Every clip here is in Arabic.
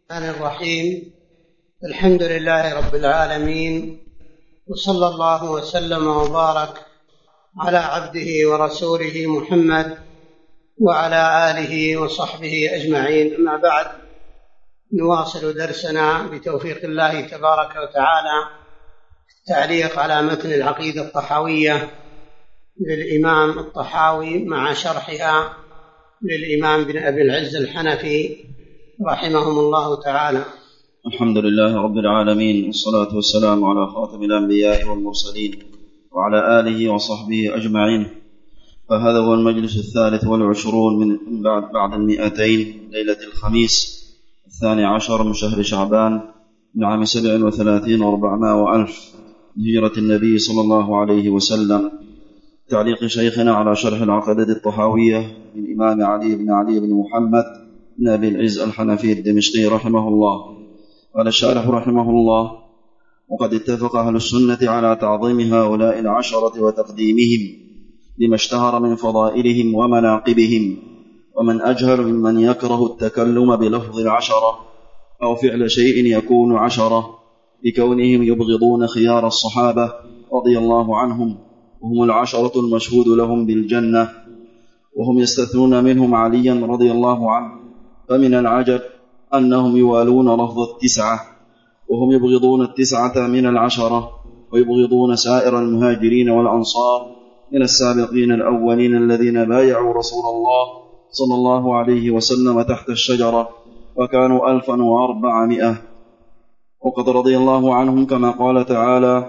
الرحمن الرحيم. الحمد لله رب العالمين، وصلى الله وسلم وبارك على عبده ورسوله محمد وعلى آله وصحبه أجمعين. أما بعد، نواصل درسنا بتوفيق الله تبارك وتعالى التعليق على متن العقيدة الطحاوية للإمام الطحاوي مع شرحها للإمام بن أبي العز الحنفي رحمهم الله تعالى. الحمد لله رب العالمين، والصلاة والسلام على خاتم الأنبياء والمرسلين وعلى آله وصحبه أجمعين. فهذا هو المجلس 23 من بعد 200 ليلة الخميس 12 من شهر شعبان من عام 37 و400 وألف هجرة النبي صلى الله عليه وسلم. تعليق شيخنا على شرح العقيدة الطحاوية للإمام علي بن محمد بن أبي العز الحنفي الدمشقي رحمه الله. قال الشارح رحمه الله: وقد اتفق أهل السنة على تعظيم هؤلاء العشرة وتقديمهم لما اشتهر من فضائلهم ومناقبهم، ومن أجهل ممن يكره التكلم بلفظ العشرة أو فعل شيء يكون عشرة لكونهم يبغضون خيار الصحابة رضي الله عنهم، وهم العشرة المشهود لهم بالجنة، وهم يستثنون منهم عليا رضي الله عنه. فمن العجب أنهم يوالون لفظ 9، وهم يبغضون 9 من العشرة، ويبغضون سائر المهاجرين والأنصار من السابقين الأولين الذين بايعوا رسول الله صلى الله عليه وسلم تحت الشجرة، وكانوا 1400. وقد رضي الله عنهم كما قال تعالى: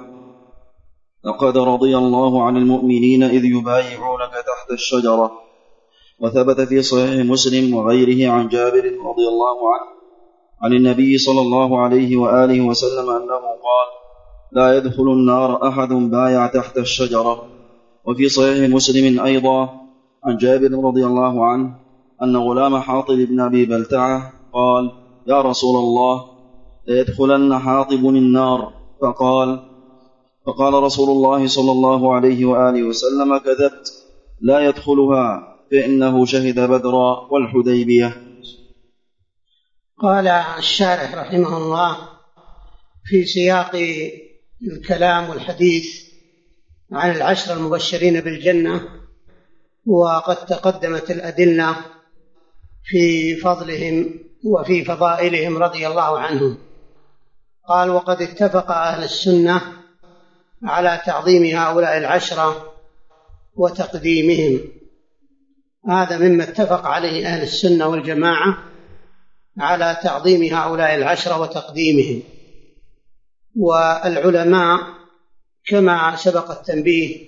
لقد رضي الله عن المؤمنين إذ يبايعونك تحت الشجرة. وثبت في صحيح مسلم وغيره عن جابر رضي الله عنه عن النبي صلى الله عليه وآله وسلم أنه قال: لا يدخل النار أحد بايع تحت الشجرة. وفي صحيح مسلم أيضا عن جابر رضي الله عنه أن غلام حاطب بن أبي بلتعة قال: يا رسول الله، ليدخلن حاطب النار. فقال رسول الله صلى الله عليه وآله وسلم: كذبت، لا يدخلها، فإنه شهد بدرا والحديبية. قال الشارح رحمه الله في سياق الكلام والحديث عن العشر المبشرين بالجنة، وقد تقدمت الأدلة في فضلهم وفي فضائلهم رضي الله عنهم. قال: وقد اتفق أهل السنة على تعظيم هؤلاء العشرة وتقديمهم. هذا مما اتفق عليه أهل السنة والجماعة، على تعظيم هؤلاء العشرة وتقديمهم. والعلماء كما سبق التنبيه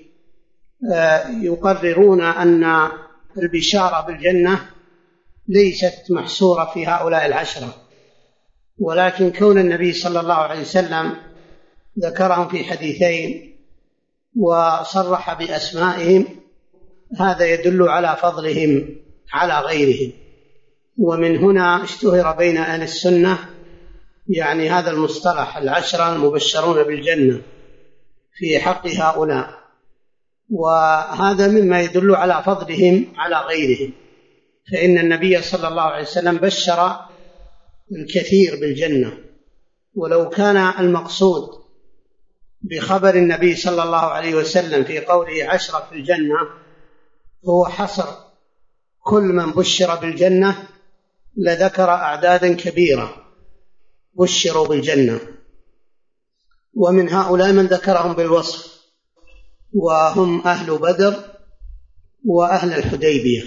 يقررون أن البشارة بالجنة ليست محصورة في هؤلاء العشرة، ولكن كون النبي صلى الله عليه وسلم ذكرهم في حديثين وصرح بأسمائهم، هذا يدل على فضلهم على غيرهم. ومن هنا اشتهر بين أهل السنة يعني هذا المصطلح، العشرة المبشرون بالجنة في حق هؤلاء، وهذا مما يدل على فضلهم على غيرهم. فإن النبي صلى الله عليه وسلم بشر الكثير بالجنة، ولو كان المقصود بخبر النبي صلى الله عليه وسلم في قوله 10 في الجنة هو حصر كل من بشر بالجنة لذكر أعدادا كبيرة بشروا بالجنة، ومن هؤلاء من ذكرهم بالوصف، وهم أهل بدر وأهل الحديبية.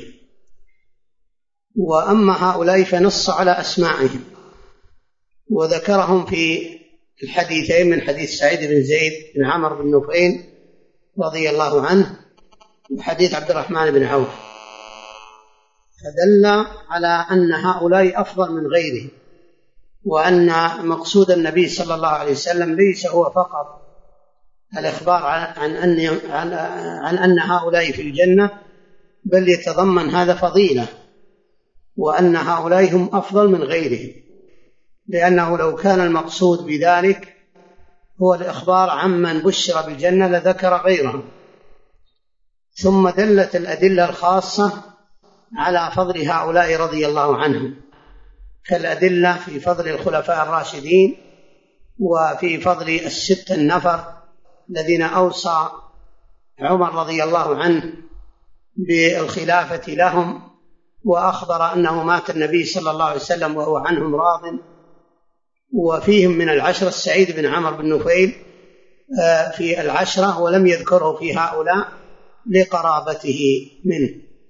وأما هؤلاء فنص على أسمائهم وذكرهم في الحديثين، من حديث سعيد بن زيد بن عمرو بن نفيل رضي الله عنه وحديث عبد الرحمن بن عوف، فدل على أن هؤلاء أفضل من غيرهم، وأن مقصود النبي صلى الله عليه وسلم ليس هو فقط الإخبار عن أن هؤلاء في الجنة، بل يتضمن هذا فضيلة، وأن هؤلاء هم أفضل من غيرهم، لأنه لو كان المقصود بذلك هو الإخبار عمن بشر بالجنة لذكر غيرهم. ثم دلت الأدلة الخاصة على فضل هؤلاء رضي الله عنهم، كالأدلة في فضل الخلفاء الراشدين وفي فضل الستة النفر الذين أوصى عمر رضي الله عنه بالخلافة لهم، وأخبر أنه مات النبي صلى الله عليه وسلم وهو عنهم راض. وفيهم من العشرة السعيد بن عمرو بن نفيل في العشرة، ولم يذكره في هؤلاء لقرابته منه.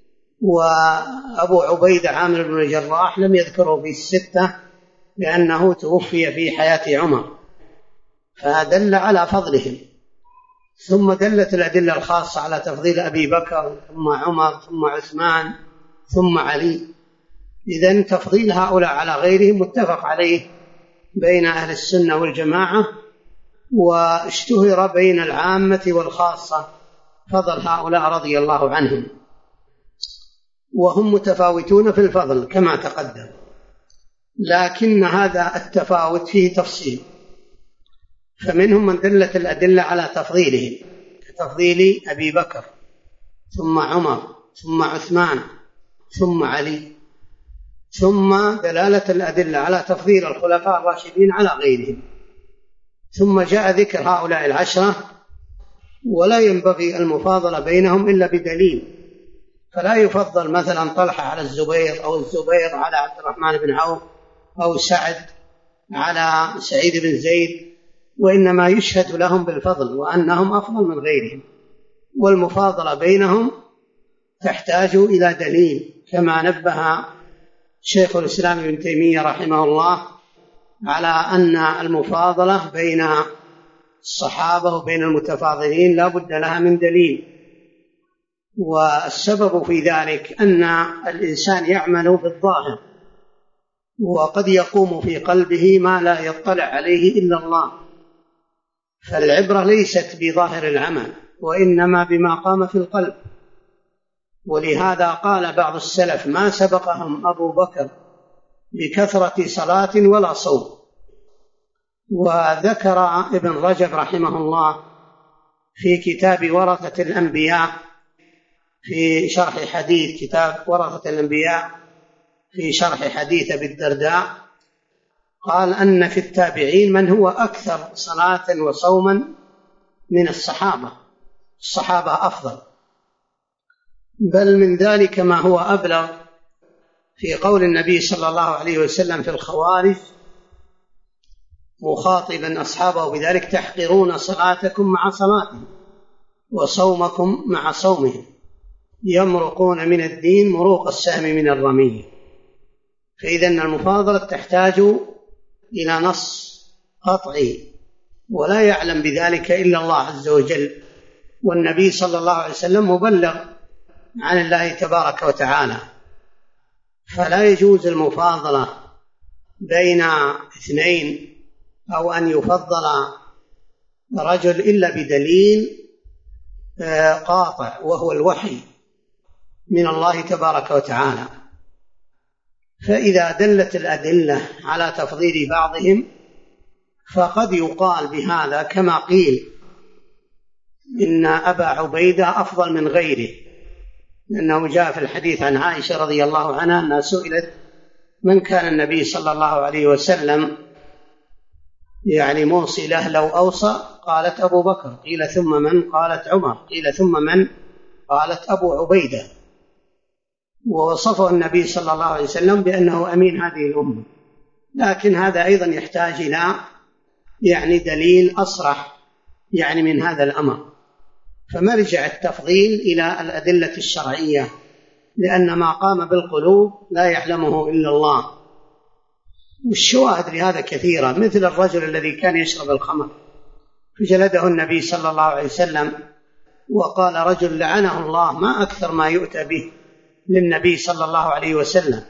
وأبو عبيدة عامر بن الجراح لم يذكره في الستة لأنه توفي في حياة عمر، فدل على فضلهم. ثم دلت الأدلة الخاصة على تفضيل أبي بكر ثم عمر ثم عثمان ثم علي. إذن تفضيل هؤلاء على غيرهم متفق عليه بين أهل السنة والجماعة، واشتهر بين العامة والخاصة فضل هؤلاء رضي الله عنهم، وهم متفاوتون في الفضل كما تقدم، لكن هذا التفاوت فيه تفصيل. فمنهم من دلت الأدلة على تفضيلهم كتفضيل أبي بكر ثم عمر ثم عثمان ثم علي، ثم دلالة الأدلة على تفضيل الخلفاء الراشدين على غيرهم، ثم جاء ذكر هؤلاء العشرة، ولا ينبغي المفاضلة بينهم إلا بدليل. فلا يفضل مثلا طلحة على الزبير، أو الزبير على عبد الرحمن بن عوف، أو سعد على سعيد بن زيد، وإنما يشهد لهم بالفضل وأنهم أفضل من غيرهم. والمفاضلة بينهم تحتاج إلى دليل، كما نبه شيخ الإسلام ابن تيمية رحمه الله على أن المفاضلة بين الصحابة وبين المتفاضلين لا بد لها من دليل. والسبب في ذلك أن الإنسان يعمل بالظاهر، وقد يقوم في قلبه ما لا يطلع عليه إلا الله، فالعبرة ليست بظاهر العمل وإنما بما قام في القلب. ولهذا قال بعض السلف: ما سبقهم أبو بكر بكثرة صلاة ولا صوم. وذكر ابن رجب رحمه الله في كتاب ورثة الأنبياء في شرح حديث كتاب ورثة الأنبياء في شرح حديث أبي الدرداء، قال أن في التابعين من هو أكثر صلاة وصوما من الصحابة أفضل. بل من ذلك ما هو أبلغ في قول النبي صلى الله عليه وسلم في الخوارج مخاطبا أصحابه بذلك: تحقرون صلاتكم مع صلاتهم وصومكم مع صومهم، يمرقون من الدين مروق السهم من الرمي. فإذا المفاضلة تحتاج إلى نص قطعي، ولا يعلم بذلك إلا الله عز وجل، والنبي صلى الله عليه وسلم مبلغ عن الله تبارك وتعالى. فلا يجوز المفاضلة بين اثنين أو أن يفضل رجل إلا بدليل قاطع، وهو الوحي من الله تبارك وتعالى. فإذا دلت الأدلة على تفضيل بعضهم فقد يقال بهذا كما قيل إن أبا عبيدة أفضل من غيره، لأنه جاء في الحديث عن عائشة رضي الله عنها أنها سئلت: من كان النبي صلى الله عليه وسلم موصي له لو أوصى؟ قالت: أبو بكر. قيل: ثم من؟ قالت: عمر. قيل: ثم من؟ قالت: أبو عبيدة. ووصفه النبي صلى الله عليه وسلم بأنه أمين هذه الأمة. لكن هذا أيضا يحتاج إلى دليل أصرح من هذا الأمر. فمرجع التفضيل إلى الأدلة الشرعية، لأن ما قام بالقلوب لا يعلمه إلا الله. والشواهد لهذا كثيرة، مثل الرجل الذي كان يشرب الخمر فجلده النبي صلى الله عليه وسلم، وقال رجل: لعنه الله، ما أكثر ما يؤتى به للنبي صلى الله عليه وسلم.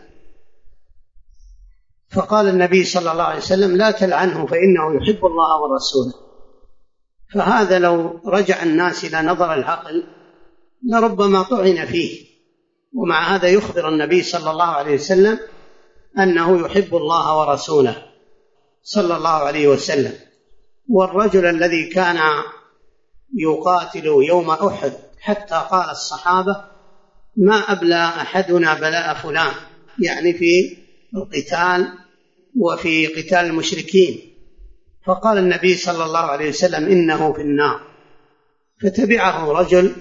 فقال النبي صلى الله عليه وسلم: لا تلعنه فإنه يحب الله ورسوله. فهذا لو رجع الناس إلى نظر العقل لربما طعن فيه، ومع هذا يخبر النبي صلى الله عليه وسلم أنه يحب الله ورسوله صلى الله عليه وسلم. والرجل الذي كان يقاتل يوم أحد حتى قال الصحابة: ما أبلى أحدنا بلاء فلان، في القتال وفي قتال المشركين، فقال النبي صلى الله عليه وسلم إنه في النار، فتبعه رجل،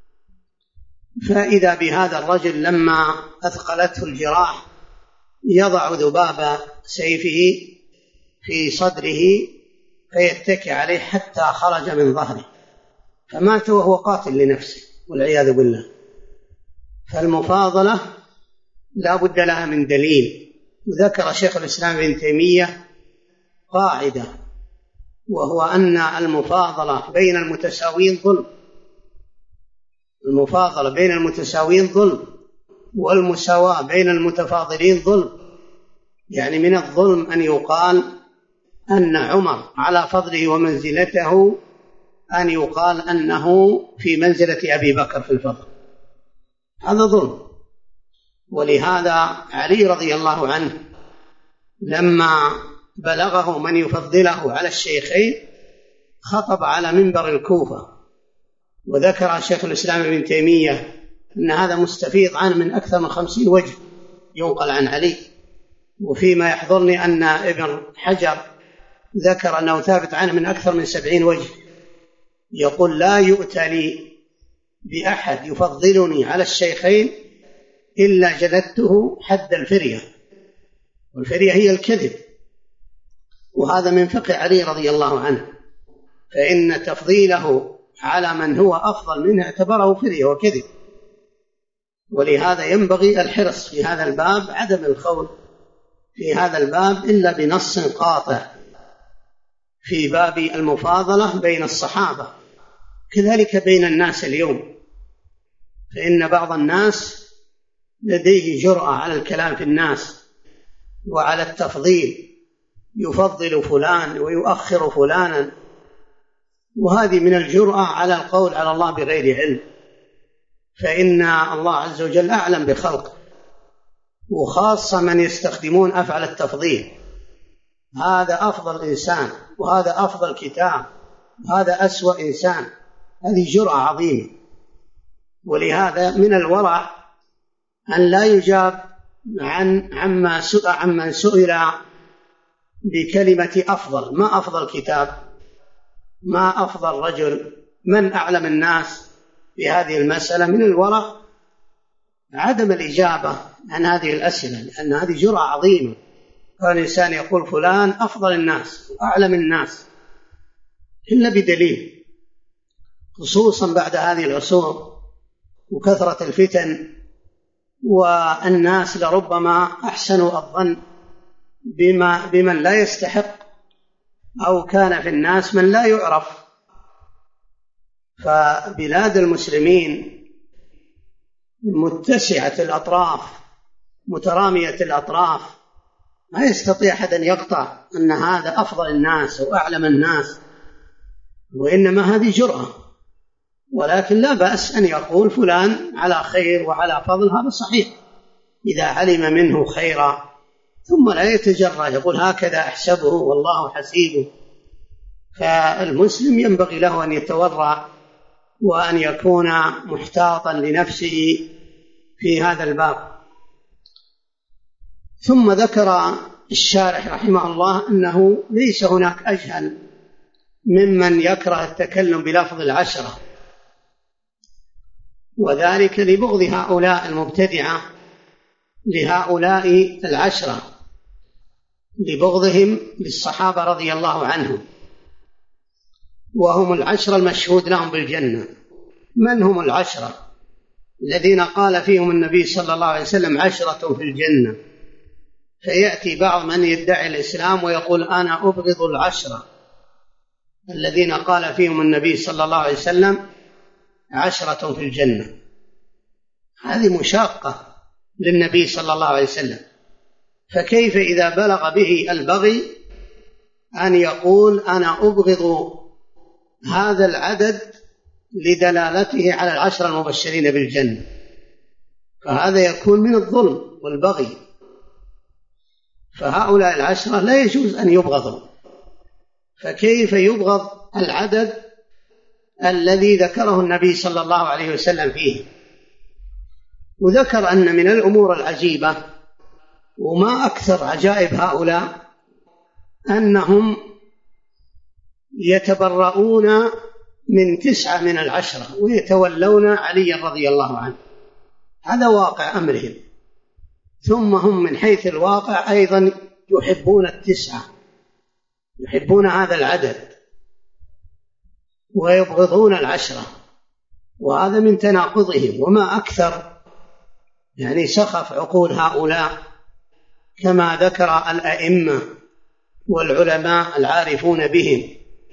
فإذا بهذا الرجل لما أثقلته الجراح يضع ذباب سيفه في صدره فيتكي عليه حتى خرج من ظهره، فمات وهو قاتل لنفسه والعياذ بالله. فالمفاضلة لا بد لها من دليل. وذكر شيخ الإسلام ابن تيمية قاعدة، وهو أن المفاضلة بين المتساويين ظلم. المفاضلة بين المتساويين ظلم، والمساواة بين المتفاضلين ظلم. يعني من الظلم أن يقال أن عمر على فضله ومنزلته أن يقال أنه في منزلة أبي بكر في الفضل، هذا ظلم. ولهذا علي رضي الله عنه لما بلغه من يفضله على الشيخين خطب على منبر الكوفة، وذكر شيخ الإسلام ابن تيمية أن هذا مستفيض عنه من أكثر من 50 وجه ينقل عن علي. وفيما يحضرني أن ابن حجر ذكر أنه ثابت عنه من أكثر من 70 وجه. يقول لا يؤتى لي بأحد يفضلني على الشيخين إلا جلدته حد الفرية، والفرية هي الكذب، وهذا من فقه علي رضي الله عنه، فإن تفضيله على من هو أفضل منه اعتبره فرية وكذب. ولهذا ينبغي الحرص في هذا الباب، عدم الخوض في هذا الباب إلا بنص قاطع في باب المفاضلة بين الصحابة، كذلك بين الناس اليوم، فإن بعض الناس لديه جرأة على الكلام في الناس وعلى التفضيل، يفضل فلان ويؤخر فلانا، وهذه من الجرأة على القول على الله بغير علم، فإن الله عز وجل أعلم بخلقه، وخاصة من يستخدمون أفعال التفضيل، هذا أفضل إنسان وهذا أفضل كتاب وهذا أسوأ إنسان، هذه جرأة عظيمة. ولهذا من الورع أن لا يجاب عمن سئل بكلمة أفضل، ما أفضل كتاب، ما أفضل رجل، من أعلم الناس بهذه المسألة. من الورع عدم الإجابة عن هذه الأسئلة، لأن هذه جرأة عظيمة. كان الإنسان يقول فلان أفضل الناس وأعلم الناس إلا بدليل، خصوصا بعد هذه العصور وكثرة الفتن، والناس لربما أحسنوا الظن بمن لا يستحق، أو كان في الناس من لا يعرف. فبلاد المسلمين متسعة الأطراف مترامية الأطراف، ما يستطيع أحد أن يقطع أن هذا أفضل الناس وأعلم الناس، وإنما هذه جرأة. ولكن لا بأس أن يقول فلان على خير وعلى فضل، هذا صحيح إذا علم منه خيرا، ثم لا يتجرأ يقول هكذا أحسبه والله حسيبه. فالمسلم ينبغي له أن يتورع وأن يكون محتاطا لنفسه في هذا الباب. ثم ذكر الشارح رحمه الله أنه ليس هناك أجهل ممن يكره التكلم بلفظ العشرة، وذلك لبغض هؤلاء المبتدعة لهؤلاء العشرة، لبغضهم للصحابة رضي الله عنهم، وهم العشرة المشهود لهم بالجنة. من هم العشرة الذين قال فيهم النبي صلى الله عليه وسلم 10 في الجنة؟ فيأتي بعض من يدعي الإسلام ويقول أنا أبغض 10 الذين قال فيهم النبي صلى الله عليه وسلم 10 في الجنة. هذه مشاقة للنبي صلى الله عليه وسلم، فكيف إذا بلغ به البغي أن يقول أنا أبغض هذا العدد لدلالته على 10 المبشرين بالجنة؟ فهذا يكون من الظلم والبغي. فهؤلاء 10 لا يجوز أن يبغضوا، فكيف يبغض العدد الذي ذكره النبي صلى الله عليه وسلم فيه؟ وذكر أن من الأمور العجيبة وما أكثر عجائب هؤلاء أنهم يتبرؤون من 9 من 10 ويتولون علي رضي الله عنه. هذا واقع أمرهم. ثم هم من حيث الواقع أيضا يحبون 9، يحبون هذا العدد ويبغضون 10، وهذا من تناقضهم. وما أكثر يعني سخف عقول هؤلاء كما ذكر الأئمة والعلماء العارفون بهم.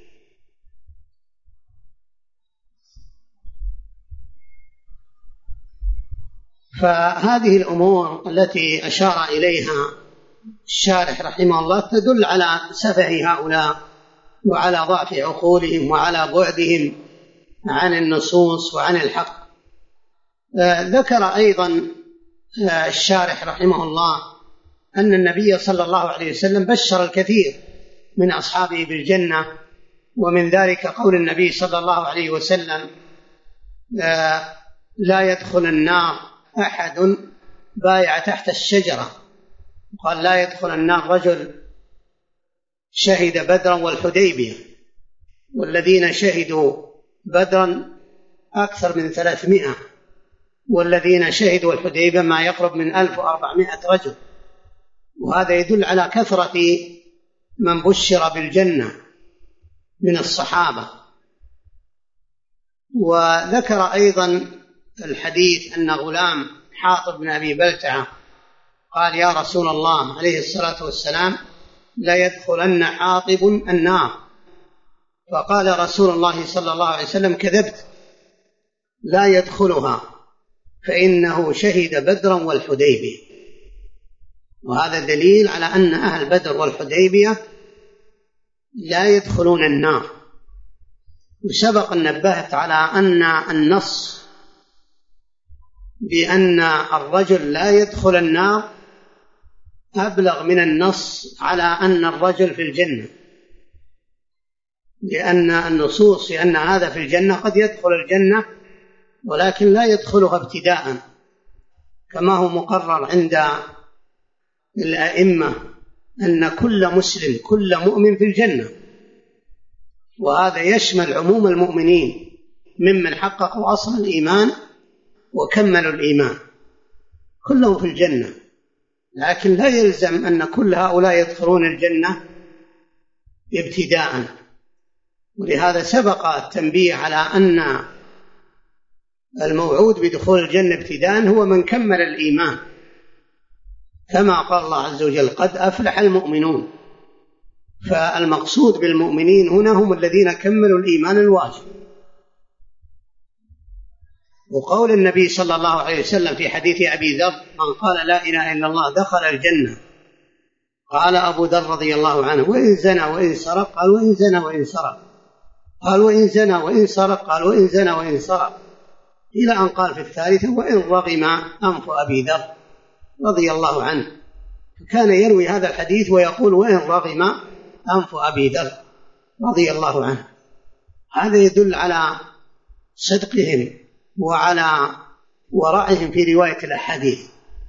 فهذه الأمور التي أشار إليها الشارح رحمه الله تدل على سفه هؤلاء وعلى ضعف عقولهم وعلى بعدهم عن النصوص وعن الحق. ذكر أيضا الشارح رحمه الله أن النبي صلى الله عليه وسلم بشر الكثير من أصحابه بالجنة، ومن ذلك قول النبي صلى الله عليه وسلم: لا يدخل النار أحد بايع تحت الشجرة. قال: لا يدخل النار رجل شهد بدرا والحديبية، والذين شهدوا بدرا أكثر من 300، والذين شهدوا الحديبية ما يقرب من 1400 رجل. وهذا يدل على كثرة من بشر بالجنة من الصحابة. وذكر أيضا الحديث أن غلام حاطب بن أبي بلتعة قال: يا رسول الله عليه الصلاة والسلام، لا يدخلن حاطب النار. فقال رسول الله صلى الله عليه وسلم: كذبت، لا يدخلها، فإنه شهد بدرا والحديبية. وهذا دليل على أن أهل بدر والحديبية لا يدخلون النار. وسبق أن نبهت على أن النص بأن الرجل لا يدخل النار أبلغ من النص على أن الرجل في الجنة، لأن النصوص في أن هذا في الجنة قد يدخل الجنة ولكن لا يدخلها ابتداء، كما هو مقرر عند الأئمة أن كل مسلم كل مؤمن في الجنة، وهذا يشمل عموم المؤمنين ممن حققوا أصل الإيمان وكملوا الإيمان، كلهم في الجنة. لكن لا يلزم أن كل هؤلاء يدخلون الجنة ابتداء. ولهذا سبق التنبيه على أن الموعود بدخول الجنة ابتداء هو من كمل الإيمان، كما قال الله عز وجل: قد أفلح المؤمنون. فالمقصود بالمؤمنين هنا هم الذين كملوا الإيمان الواجب. وقول النبي صلى الله عليه وسلم في حديث أبي ذر: من قال لا إله إلا الله دخل الجنة. قال أبو ذر رضي الله عنه: وإن زنى وإن سرق؟ قال: وإن زنى وإن سرق. قال: وإن زنى وإن سرق؟ قال: وإن زنى وإن سرق. إلى أن قال في الثالثة: وإن رغم أنف أبي ذر رضي الله عنه. فكان يروي هذا الحديث ويقول: وإن رغم أنف أبي ذر رضي الله عنه. هذا يدل على صدقهم وعلى ورعهم في رواية الأحاديث.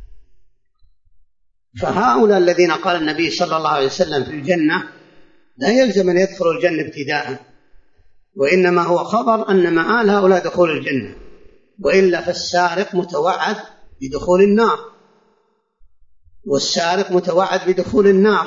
فهؤلاء الذين قال النبي صلى الله عليه وسلم في الجنة لا يلزم أن يدخلوا الجنة ابتداء، وإنما هو خبر أن مآل هؤلاء دخول الجنة، وإلا فالسارق متوعد بدخول النار، والسارق متوعد بدخول النار.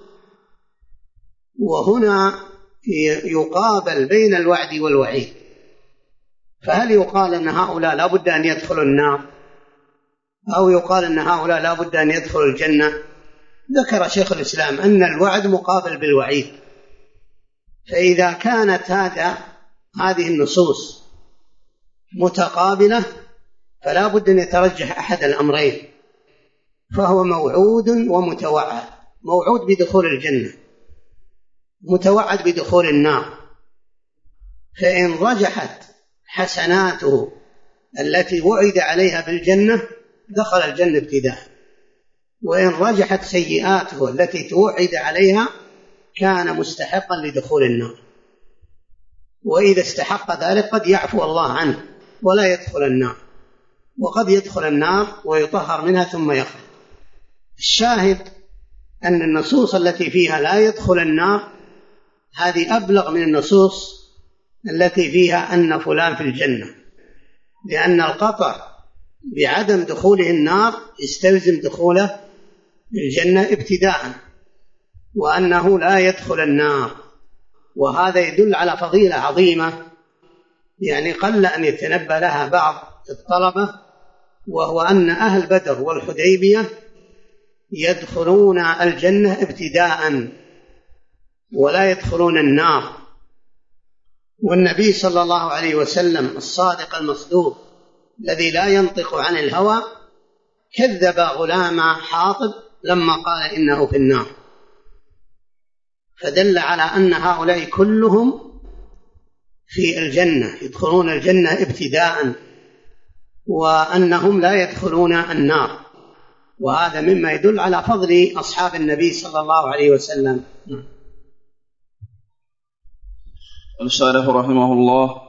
وهنا يقابل بين الوعد والوعيد. فهل يقال أن هؤلاء لا بد أن يدخلوا النار، أو يقال أن هؤلاء لا بد أن يدخلوا الجنة؟ ذكر شيخ الإسلام أن الوعد مقابل بالوعيد. فإذا كانت هذه النصوص متقابلة فلا بد أن يترجح أحد الأمرين، فهو موعود ومتوعد. موعود بدخول الجنة، متوعد بدخول النار. فإن رجحت حسناته التي وعد عليها بالجنة دخل الجنة ابتداء، وإن رجحت سيئاته التي توعد عليها كان مستحقا لدخول النار. وإذا استحق ذلك قد يعفو الله عنه ولا يدخل النار، وقد يدخل النار ويطهر منها ثم يخرج. الشاهد أن النصوص التي فيها لا يدخل النار هذه أبلغ من النصوص التي فيها أن فلان في الجنة، لأن القطع بعدم دخوله النار يستلزم دخوله الجنة ابتداء، وأنه لا يدخل النار. وهذا يدل على فضيلة عظيمة يعني قل أن يتنبه لها بعض الطلبة، وهو أن أهل بدر والحديبية يدخلون الجنة ابتداء ولا يدخلون النار. والنبي صلى الله عليه وسلم الصادق المصدوق الذي لا ينطق عن الهوى كذب غلام حاطب لما قال إنه في النار، فدل على أن هؤلاء كلهم في الجنة يدخلون الجنة ابتداء، وأنهم لا يدخلون النار، وهذا مما يدل على فضل أصحاب النبي صلى الله عليه وسلم. الشارح رحمه الله: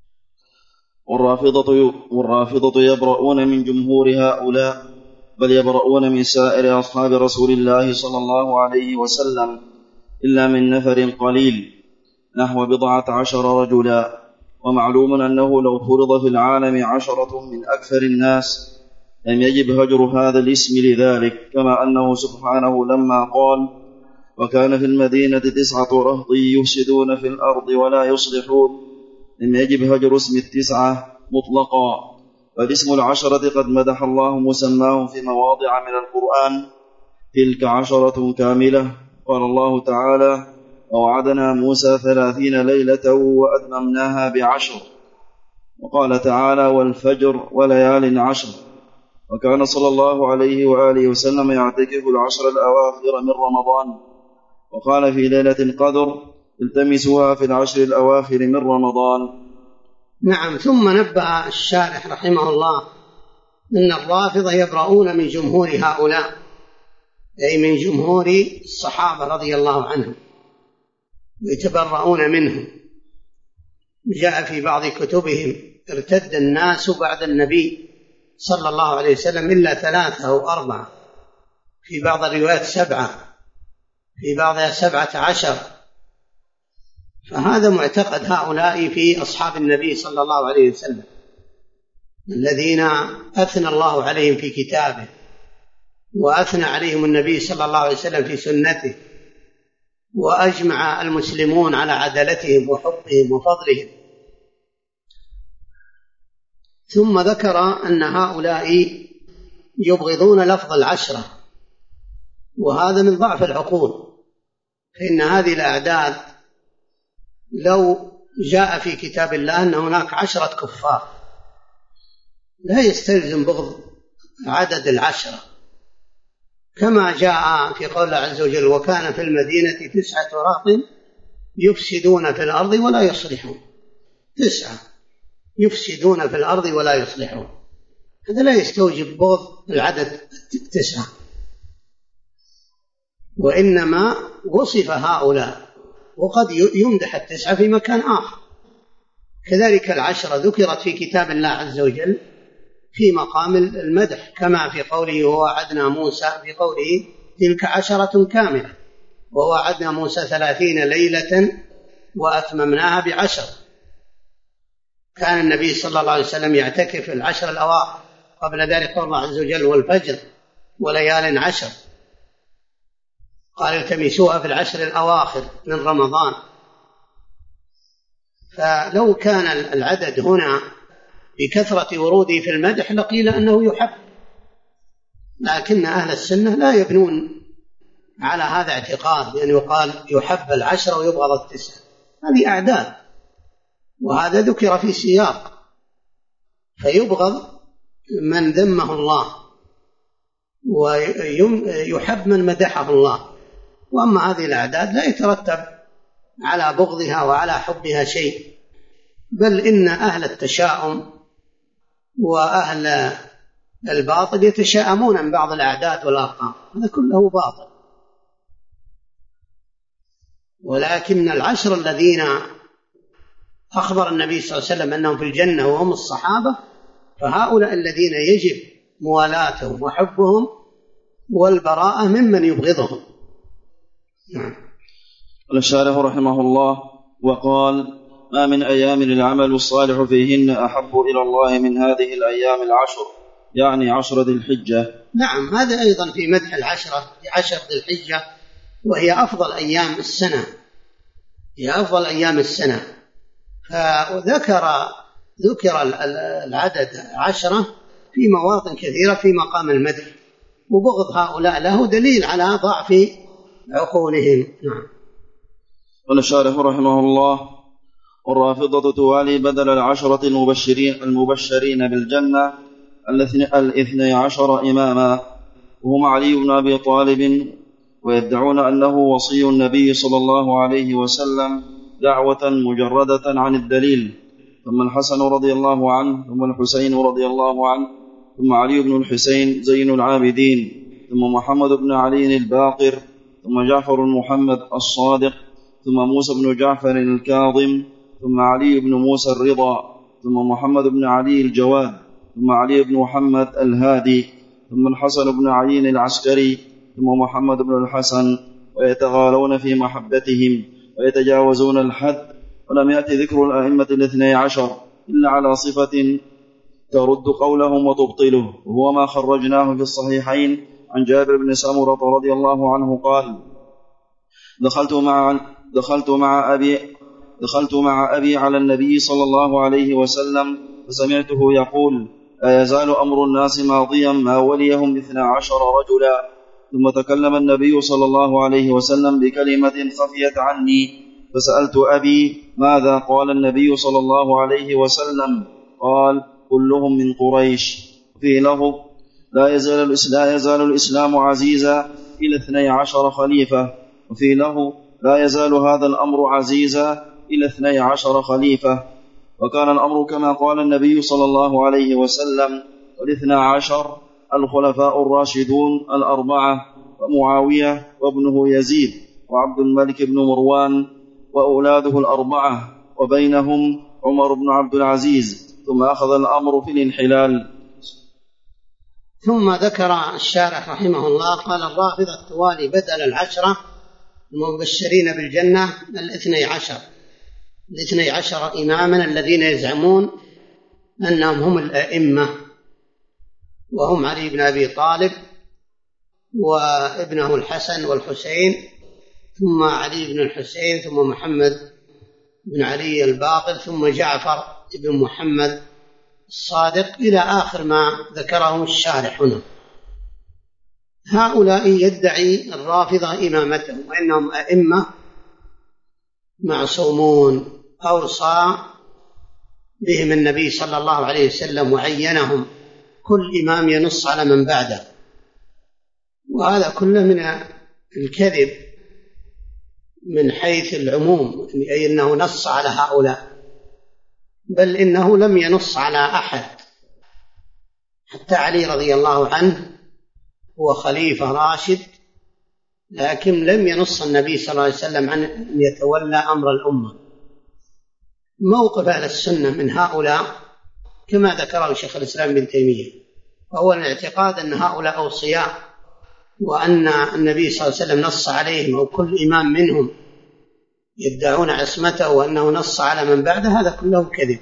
والرافضة يبرؤون من جمهور هؤلاء، بل يبرؤون من سائر أصحاب رسول الله صلى الله عليه وسلم إلا من نفر قليل نحو 14 رجلا. ومعلوم أنه لو فرض في العالم 10 من أكثر الناس لم يجب هجر هذا الاسم لذلك، كما أنه سبحانه لما قال: وكان في المدينة 9 رهط يفسدون في الأرض ولا يصلحون، لم يجب هجر اسم 9 مطلقا، فالاسم 10 قد مدح الله مسماهم في مواضع من القرآن: تلك 10 كاملة. قال الله تعالى: ووعدنا موسى 30 ليلة وأتممناها ب10. وقال تعالى: والفجر وليال 10. وكان صلى الله عليه وآله وسلم يعتكف 10 الأواخر من رمضان، وقال في ليلة القدر: التمسوها في 10 الأواخر من رمضان. نعم. ثم نبه الشارح رحمه الله أن الرافضة يبرؤون من جمهور هؤلاء، أي من جمهور الصحابة رضي الله عنهم، يتبرؤون منهم. جاء في بعض كتبهم: ارتد الناس بعد النبي صلى الله عليه وسلم إلا 3 أو 4، في بعض الروايات 7، في بعضها 17. فهذا معتقد هؤلاء في أصحاب النبي صلى الله عليه وسلم الذين أثنى الله عليهم في كتابه، وأثنى عليهم النبي صلى الله عليه وسلم في سنته، وأجمع المسلمون على عدالتهم وحبهم وفضلهم. ثم ذكر أن هؤلاء يبغضون لفظ 10، وهذا من ضعف العقول، فإن هذه الأعداد لو جاء في كتاب الله أن هناك 10 كفار لا يستلزم بغض عدد 10، كما جاء في قول الله عز وجل: وكان في المدينة 9 رهط يفسدون في الأرض ولا يصلحون. 9 يفسدون في الأرض ولا يصلحون، هذا لا يستوجب بغض العدد 9، وإنما وصف هؤلاء، وقد يمدح 9 في مكان آخر. كذلك 10 ذكرت في كتاب الله عز وجل في مقام المدح، كما في قوله: ووعدنا موسى، في قوله: تلك 10 كاملة، ووعدنا موسى 30 ليلة وأتممناها ب10. كان النبي صلى الله عليه وسلم يعتكف 10 الأواخر. قبل ذلك قال الله عز وجل: والفجر وليال 10. قال: التمسوها في 10 الأواخر من رمضان. فلو كان العدد هنا بكثرة وروده في المدح لقيل أنه يحب، لكن أهل السنة لا يبنون على هذا اعتقاد، يعني يقال يحب 10 ويبغض 9، هذه أعداد، وهذا ذكر في سياق، فيبغض من ذمه الله ويحب من مدحه الله. وأما هذه الأعداد لا يترتب على بغضها وعلى حبها شيء، بل إن أهل التشاؤم وأهل الباطل يتشاءمون من بعض الأعداد والأرقام، هذا كله باطل. ولكن 10 الذين أخبر النبي صلى الله عليه وسلم أنهم في الجنة وهم الصحابة، فهؤلاء الذين يجب موالاتهم وحبهم والبراءة ممن يبغضهم. نعم. الشارح رحمه الله وقال: ما من أيام العمل الصالح فيهن أحب إلى الله من هذه الأيام العشر، يعني 10 ذي الحجة. نعم، هذا أيضا في مدح عشر ذي الحجة، وهي أفضل أيام السنة، هي أفضل أيام السنة. فذكر العدد 10 في مواطن كثيرة في مقام المدح، وبغض هؤلاء له دليل على ضعف عقولهم. نعم. قال الشارح رحمه الله: والرافضة توالي بدل 10 المبشرين بالجنة 12 إماما، وهم علي بن أبي طالب، ويدعون أنه وصي النبي صلى الله عليه وسلم دعوة مجردة عن الدليل، ثم الحسن رضي الله عنه، ثم الحسين رضي الله عنه، ثم علي بن الحسين زين العابدين، ثم محمد بن علي الباقر، ثم جعفر محمد الصادق، ثم موسى بن جعفر الكاظم، ثم علي بن موسى الرضا، ثم محمد بن علي الجواد، ثم علي بن محمد الهادي، ثم الحسن بن علي العسكري، ثم محمد بن الحسن، ويتغالون في محبتهم ويتجاوزون الحد. ولم يأتي ذكر الأئمة 12 إلا على صفة ترد قولهم وتبطله، وهو ما خرجناه في الصحيحين عن جابر بن سمرة رضي الله عنه قال: دخلت مع أبي على النبي صلى الله عليه وسلم فسمعته يقول: لا يزال أمر الناس ماضيا ما وليهم 12 رجلا. ثم تكلم النبي صلى الله عليه وسلم بكلمة خفيت عني، فسألت أبي: ماذا قال النبي صلى الله عليه وسلم؟ قال: كلهم من قريش. في له: لا يزال الإسلام عزيزا إلى 12 خليفة. وفي له: لا يزال هذا الأمر عزيزا إلى 12 خليفة. وكان الأمر كما قال النبي صلى الله عليه وسلم: وال12 الخلفاء الراشدون 4، ومعاوية وابنه يزيد، وعبد الملك بن مروان وأولاده 4، وبينهم عمر بن عبد العزيز. ثم أخذ الأمر في الانحلال. ثم ذكر الشارح رحمه الله قال: الرافضة توالي بدل 10 المبشرين بالجنة 12 إماما الذين يزعمون أنهم هم الأئمة، وهم علي بن أبي طالب وابنه الحسن والحسين، ثم علي بن الحسين، ثم محمد بن علي الباقر، ثم جعفر بن محمد الصادق، إلى آخر ما ذكره الشارح هنا. هؤلاء يدعي الرافضة إمامتهم وإنهم أئمة معصومون أوصى بهم النبي صلى الله عليه وسلم وعينهم، كل إمام ينص على من بعده، وهذا كله من الكذب من حيث العموم، أي أنه نص على هؤلاء، بل إنه لم ينص على أحد. حتى علي رضي الله عنه هو خليفة راشد، لكن لم ينص النبي صلى الله عليه وسلم عن أن يتولى أمر الأمة. موقف أهل السنة من هؤلاء كما ذكره شيخ الإسلام بن تيمية، وهو الاعتقاد أن هؤلاء أوصياء، وأن النبي صلى الله عليه وسلم نص عليهم، أو كل إمام منهم يدعون عصمته وأنه نص على من بعده، هذا كله كذب.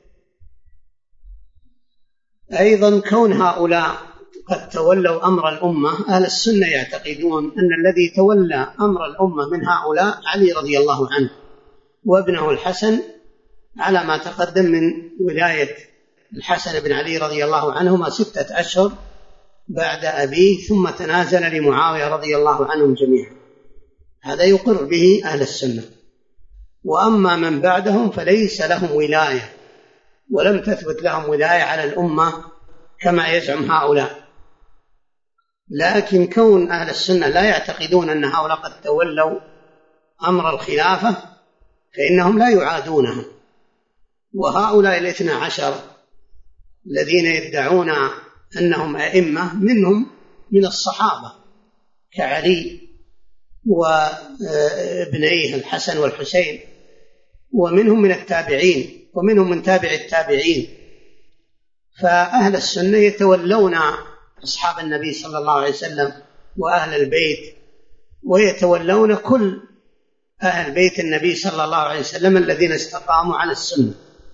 أيضا كون هؤلاء قد تولوا أمر الأمة، أهل السنة يعتقدون أن الذي تولى أمر الأمة من هؤلاء علي رضي الله عنه وابنه الحسن، على ما تقدم من ولاية الحسن بن علي رضي الله عنهما 6 أشهر بعد أبيه، ثم تنازل لمعاوية رضي الله عنهم جميعا. هذا يقر به أهل السنة. وأما من بعدهم فليس لهم ولاية، ولم تثبت لهم ولاية على الأمة كما يزعم هؤلاء. لكن كون أهل السنة لا يعتقدون أن هؤلاء قد تولوا أمر الخلافة، فإنهم لا يعادونهم. وهؤلاء 12 الذين يدعون أنهم أئمة، منهم من الصحابة كعلي وابنيه الحسن والحسين، ومنهم من التابعين، ومنهم من تابع التابعين. فأهل السنة يتولون أصحاب النبي صلى الله عليه وسلم وأهل البيت، ويتولون كل أهل بيت النبي صلى الله عليه وسلم الذين استقاموا على السنة.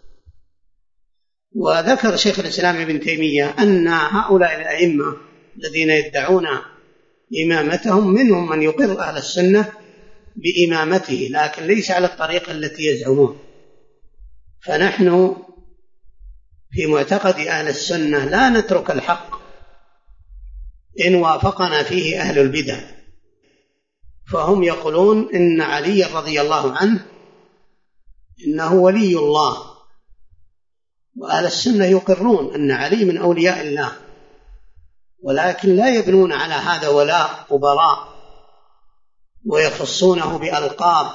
وذكر شيخ الإسلام ابن تيمية أن هؤلاء الأئمة الذين يدعون إمامتهم منهم من يقر أهل السنة بإمامته، لكن ليس على الطريقة التي يزعمون. فنحن في معتقد أهل السنة لا نترك الحق إن وافقنا فيه أهل البدع، فهم يقولون إن علي رضي الله عنه إنه ولي الله، وأهل السنة يقرون أن علي من أولياء الله، ولكن لا يبنون على هذا ولاء وبراء ويخصونه بألقاب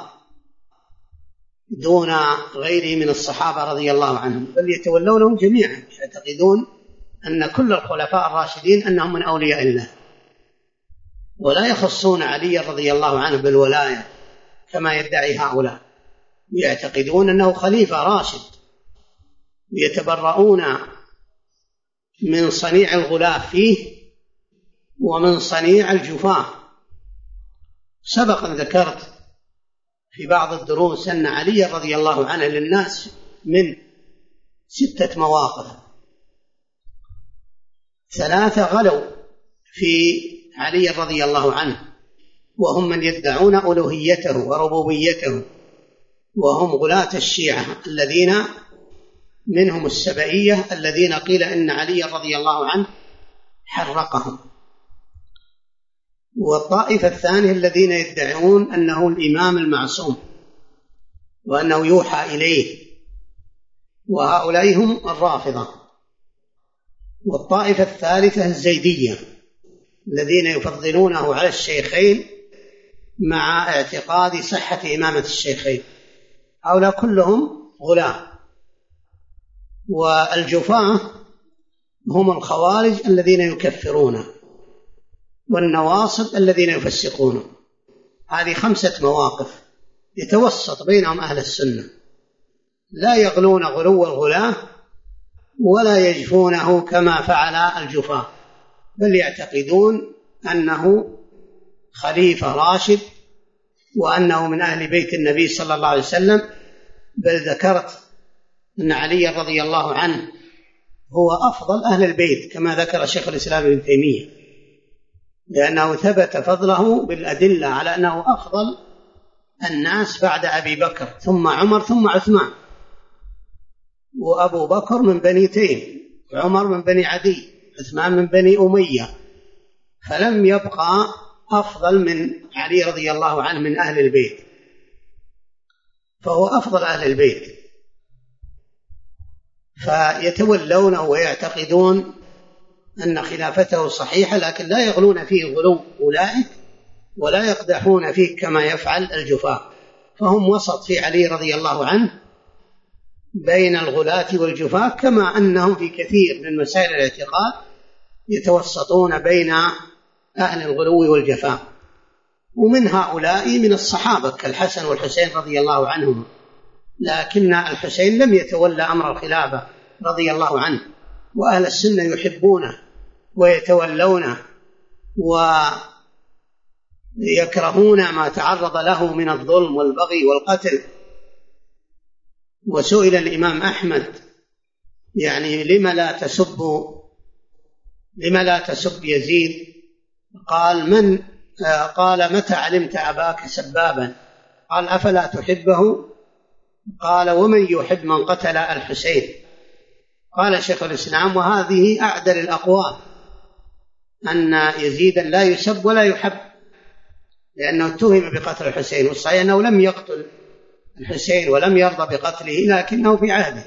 دون غيره من الصحابة رضي الله عنهم، بل يتولونهم جميعا، يعتقدون أن كل الخلفاء الراشدين أنهم من أولياء الله، ولا يخصون علي رضي الله عنه بالولاية كما يدعي هؤلاء، ويعتقدون أنه خليفة راشد، ويتبرؤون من صنيع الغلاة فيه ومن صنيع الجفاة. سبق أن ذكرت في بعض الدروس أن علي رضي الله عنه للناس من 6 مواقف، 3 غلوا في علي رضي الله عنه، وهم من يدعون ألوهيته وربوبيته، وهم غلاة الشيعة الذين منهم السبئية الذين قيل إن علي رضي الله عنه حرقهم. والطائفة الثانية الذين يدعون أنه الإمام المعصوم وأنه يوحى إليه، وهؤلاء هم الرافضة. والطائفة الثالثة الزيدية الذين يفضلونه على الشيخين مع اعتقاد صحة إمامة الشيخين، هؤلاء كلهم غلاة. والجفاة هم الخوارج الذين يكفرون، والنواصب الذين يفسقون. هذه 5 مواقف يتوسط بينهم أهل السنة، لا يغلون غلو الغلاة ولا يجفونه كما فعل الجفاة، بل يعتقدون أنه خليفة راشد وأنه من أهل بيت النبي صلى الله عليه وسلم. بل ذكرت أن علي رضي الله عنه هو أفضل أهل البيت كما ذكر شيخ الإسلام ابن تيمية، لأنه ثبت فضله بالأدلة على أنه أفضل الناس بعد أبي بكر، ثم عمر، ثم عثمان. وأبو بكر من بني تيم، عمر من بني عدي، عثمان من بني أمية، فلم يبقى أفضل من علي رضي الله عنه من أهل البيت، فهو أفضل أهل البيت. فيتولونه ويعتقدون أن خلافته صحيحة، لكن لا يغلون فيه غلو أولئك ولا يقدحون فيه كما يفعل الجفاة. فهم وسط في علي رضي الله عنه بين الغلاة والجفاة، كما أنهم في كثير من مسائل الاعتقاد يتوسطون بين أهل الغلو والجفاء. ومن هؤلاء من الصحابة كالحسن والحسين رضي الله عنهم، لكن الحسين لم يتولى أمر الخلافة رضي الله عنه، وأهل السنة يحبونه ويتولونه ويكرهون ما تعرض له من الظلم والبغي والقتل. وسئل الإمام أحمد يعني لما لا تسب يزيد؟ قال متى علمت أباك سبابا؟ قال أفلا تحبه؟ قال ومن يحب من قتل الحسين؟ قال شيخ الإسلام وهذه أعدل الأقوال، أن يزيدا لا يسب ولا يحب، لأنه اتهم بقتل الحسين، والصحيح أنه لم يقتل الحسين ولم يرضى بقتله، لكنه في عهده.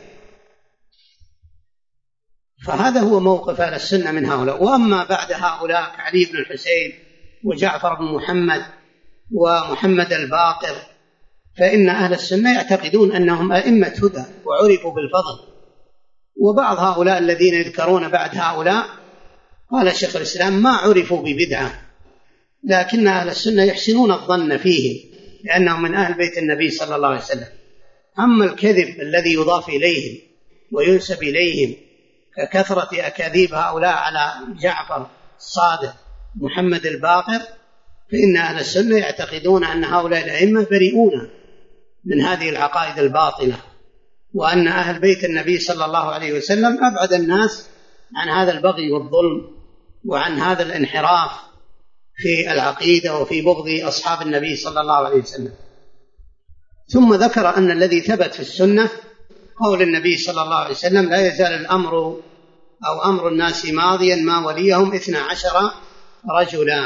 فهذا هو موقف أهل السنة من هؤلاء. وأما بعد هؤلاء علي بن الحسين وجعفر بن محمد ومحمد الباقر، فإن أهل السنة يعتقدون أنهم أئمة هدى وعرفوا بالفضل. وبعض هؤلاء الذين يذكرون بعد هؤلاء قال شيخ الإسلام ما عرفوا ببدعة، لكن أهل السنة يحسنون الظن فيهم لأنهم من أهل بيت النبي صلى الله عليه وسلم. أما الكذب الذي يضاف إليهم وينسب إليهم ككثرة أكاذيب هؤلاء على جعفر الصادق محمد الباقر، فإن أهل السنة يعتقدون أن هؤلاء الأئمة بريئون من هذه العقائد الباطلة، وأن أهل بيت النبي صلى الله عليه وسلم أبعد الناس عن هذا البغي والظلم وعن هذا الانحراف في العقيدة وفي بغض أصحاب النبي صلى الله عليه وسلم. ثم ذكر أن الذي ثبت في السنة قول النبي صلى الله عليه وسلم: لا يزال الأمر أو أمر الناس ماضيا ما وليهم 12 رجلا.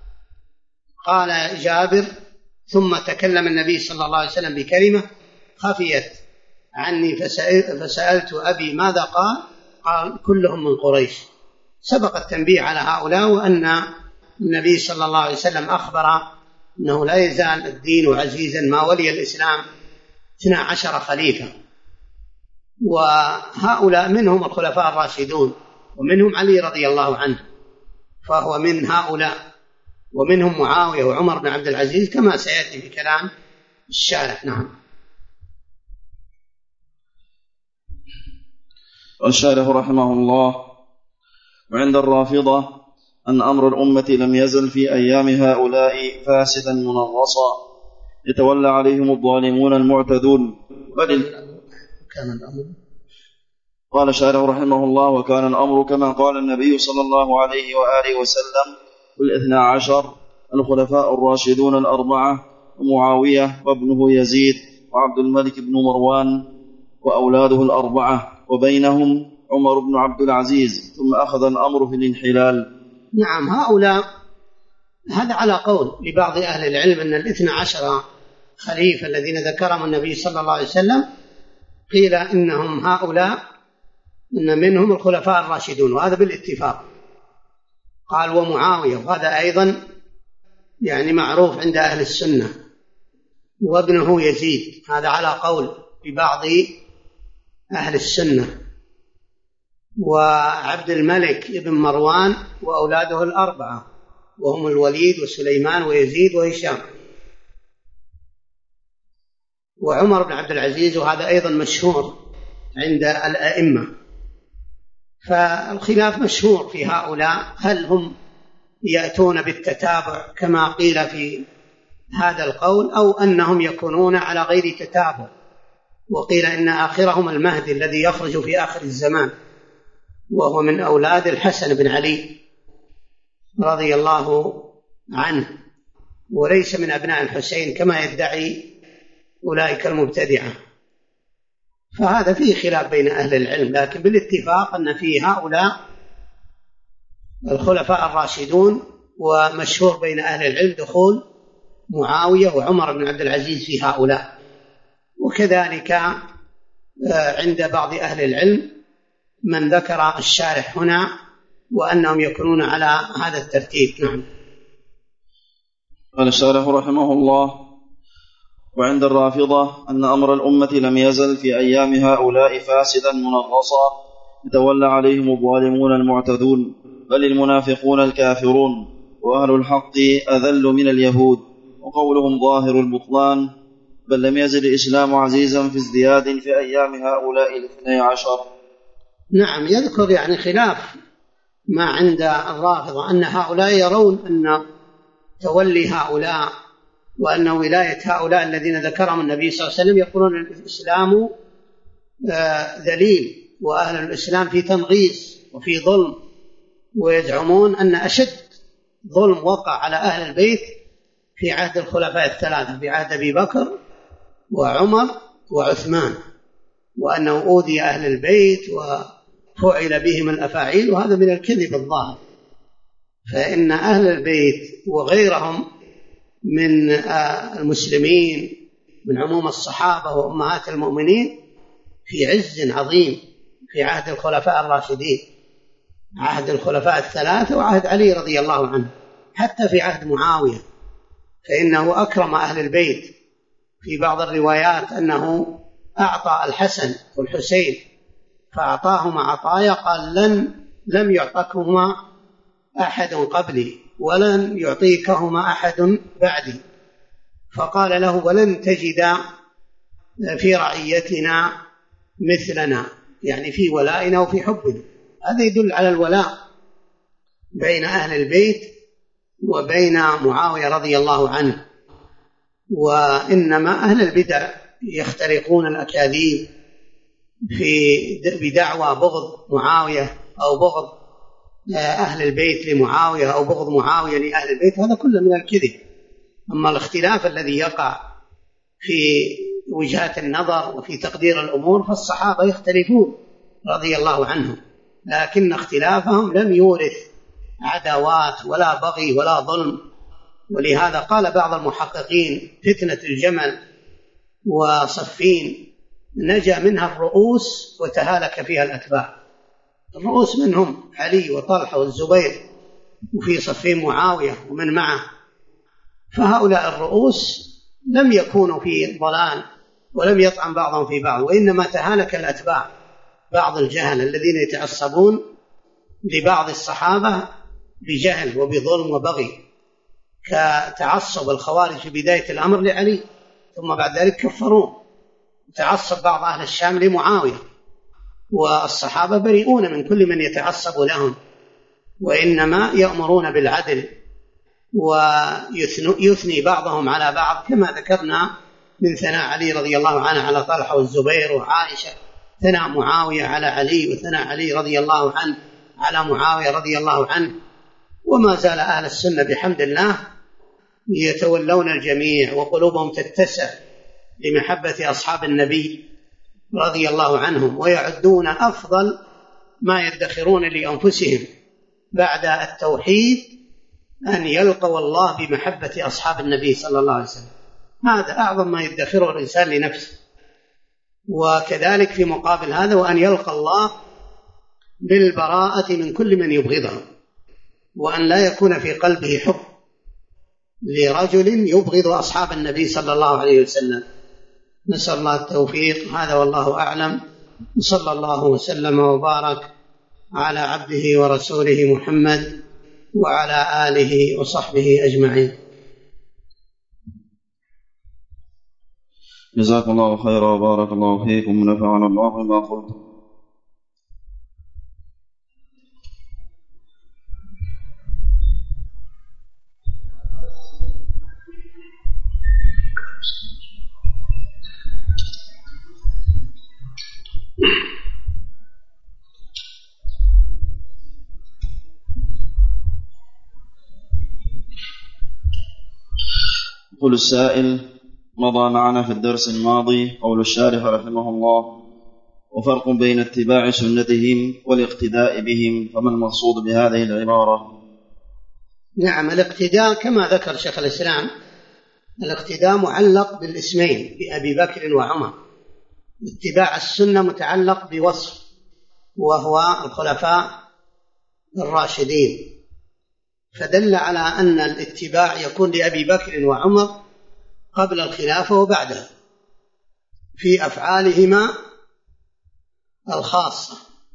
قال جابر: ثم تكلم النبي صلى الله عليه وسلم بكلمة خفيت عني فسألت أبي ماذا قال؟ قال: كلهم من قريش. سبق التنبيه على هؤلاء، وأن النبي صلى الله عليه وسلم أخبر أنه لا يزال الدين عزيزا ما ولي الإسلام 12 خليفة، وهؤلاء منهم الخلفاء الراشدون، ومنهم علي رضي الله عنه فهو من هؤلاء، ومنهم معاوية وعمر بن عبد العزيز كما سيأتي في كلام الشارح. نعم. الشارح رحمه الله: وعند الرافضة أن أمر الأمة لم يزل في أيام هؤلاء فاسدا منغصا يتولى عليهم الظالمون المعتدون، كان الأمر. قال الشارح رحمه الله: وكان الأمر كما قال النبي صلى الله عليه وآله وسلم: 12 الخلفاء الراشدون 4 ومعاوية وابنه يزيد وعبد الملك بن مروان وأولاده 4 وبينهم عمر بن عبد العزيز، ثم أخذ الأمر في الانحلال. نعم، هؤلاء هذا على قول لبعض أهل العلم أن 12 خليفة الذين ذكرهم النبي صلى الله عليه وسلم قيل إنهم هؤلاء إن منهم الخلفاء الراشدون، وهذا بالاتفاق. قال ومعاوية، وهذا أيضا يعني معروف عند أهل السنة، وابنه يزيد، هذا على قول لبعض أهل السنة، وعبد الملك ابن مروان وأولاده 4 وهم الوليد وسليمان ويزيد وهشام، وعمر بن عبد العزيز، وهذا أيضا مشهور عند الأئمة. فالخلاف مشهور في هؤلاء، هل هم يأتون بالتتابع كما قيل في هذا القول، أو أنهم يكونون على غير تتابع، وقيل إن آخرهم المهدي الذي يخرج في آخر الزمان، وهو من أولاد الحسن بن علي رضي الله عنه، وليس من أبناء الحسين كما يدعي أولئك المبتدعة. فهذا فيه خلاف بين أهل العلم، لكن بالاتفاق أن في هؤلاء الخلفاء الراشدون، ومشهور بين أهل العلم دخول معاوية وعمر بن عبد العزيز في هؤلاء. وكذلك عند بعض أهل العلم من ذكر الشارح هنا وأنهم يكونون على هذا الترتيب. نعم. قال الشارح رحمه الله: وعند الرافضة أن أمر الأمة لم يزل في أيام هؤلاء فاسدا منغصا يتولى عليهم الظالمون المعتدون، بل المنافقون الكافرون، وأهل الحق أذل من اليهود، وقولهم ظاهر البطلان، بل لم يزل الإسلام عزيزا في ازدياد في أيام هؤلاء 12. نعم، يذكر يعني خلاف ما عند الرافضة، أن هؤلاء يرون أن تولي هؤلاء وأن ولاية هؤلاء الذين ذكرهم النبي صلى الله عليه وسلم، يقولون الإسلام ذليل وأهل الإسلام في تنغيص وفي ظلم، ويزعمون أن أشد ظلم وقع على أهل البيت في عهد الخلفاء 3، في عهد أبي بكر وعمر وعثمان، وأنه أوذي أهل البيت وفعل بهم الأفاعيل، وهذا من الكذب الظاهر. فإن أهل البيت وغيرهم من المسلمين من عموم الصحابة وأمهات المؤمنين في عز عظيم في عهد الخلفاء الراشدين، عهد الخلفاء 3 وعهد علي رضي الله عنه، حتى في عهد معاوية فإنه أكرم أهل البيت. في بعض الروايات أنه أعطى الحسن والحسين فأعطاهما عطايا قال لم يعطكهما أحد قبلي ولن يعطيكهما أحد بعدي، فقال له ولن تجد في رعيتنا مثلنا، يعني في ولائنا وفي حبنا. هذا يدل على الولاء بين أهل البيت وبين معاوية رضي الله عنه. وإنما أهل البدع يخترقون الأكاذيب بدعوى بغض معاوية أو بغض أهل البيت لمعاوية أو بغض معاوية لأهل البيت، هذا كله من الكذب. أما الاختلاف الذي يقع في وجهات النظر وفي تقدير الأمور فالصحابة يختلفون رضي الله عنهم، لكن اختلافهم لم يورث عداوات ولا بغي ولا ظلم. ولهذا قال بعض المحققين فتنة الجمل وصفين نجا منها الرؤوس وتهالك فيها الأتباع. الرؤوس منهم علي وطلحة والزبير، وفي صفين معاوية ومن معه. فهؤلاء الرؤوس لم يكونوا في ضلال ولم يطعن بعضهم في بعض، وإنما تهالك الأتباع بعض الجهل الذين يتعصبون لبعض الصحابة بجهل وبظلم وبغي، كتعصب الخوارج في بداية الأمر لعلي ثم بعد ذلك كفروه. تعصب بعض أهل الشام لمعاوية، والصحابة بريئون من كل من يتعصب لهم، وإنما يأمرون بالعدل ويثني بعضهم على بعض، كما ذكرنا من ثناء علي رضي الله عنه على طلحة والزبير وعائشة، ثناء معاوية على علي وثناء علي رضي الله عنه على معاوية رضي الله عنه. وما زال أهل السنة بحمد الله يتولون الجميع وقلوبهم تتسع لمحبة أصحاب النبي رضي الله عنهم، ويعدون أفضل ما يدخرون لأنفسهم بعد التوحيد أن يلقوا الله بمحبة أصحاب النبي صلى الله عليه وسلم. هذا أعظم ما يدخره الإنسان لنفسه. وكذلك في مقابل هذا وأن يلقى الله بالبراءة من كل من يبغضه، وأن لا يكون في قلبه حب لرجل يبغض أصحاب النبي صلى الله عليه وسلم. نسأل الله التوفيق. هذا والله أعلم، وصلى الله وسلم وبارك على عبده ورسوله محمد وعلى آله وصحبه أجمعين. جزاكم الله خيرا وبارك الله فيكم ونفعنا الله بما قلتم. يقول السائل: مضى معنا في الدرس الماضي قول الشارح رحمه الله: وفرق بين اتباع سنتهم والاقتداء بهم، فما المقصود بهذه العبارة؟ نعم، الاقتداء كما ذكر شيخ الإسلام، الاقتداء معلق بالاسمين بأبي بكر وعمر. اتباع السنة متعلق بوصف وهو الخلفاء الراشدين، فدل على أن الاتباع يكون لأبي بكر وعمر قبل الخلافة وبعدها في أفعالهما الخاصة.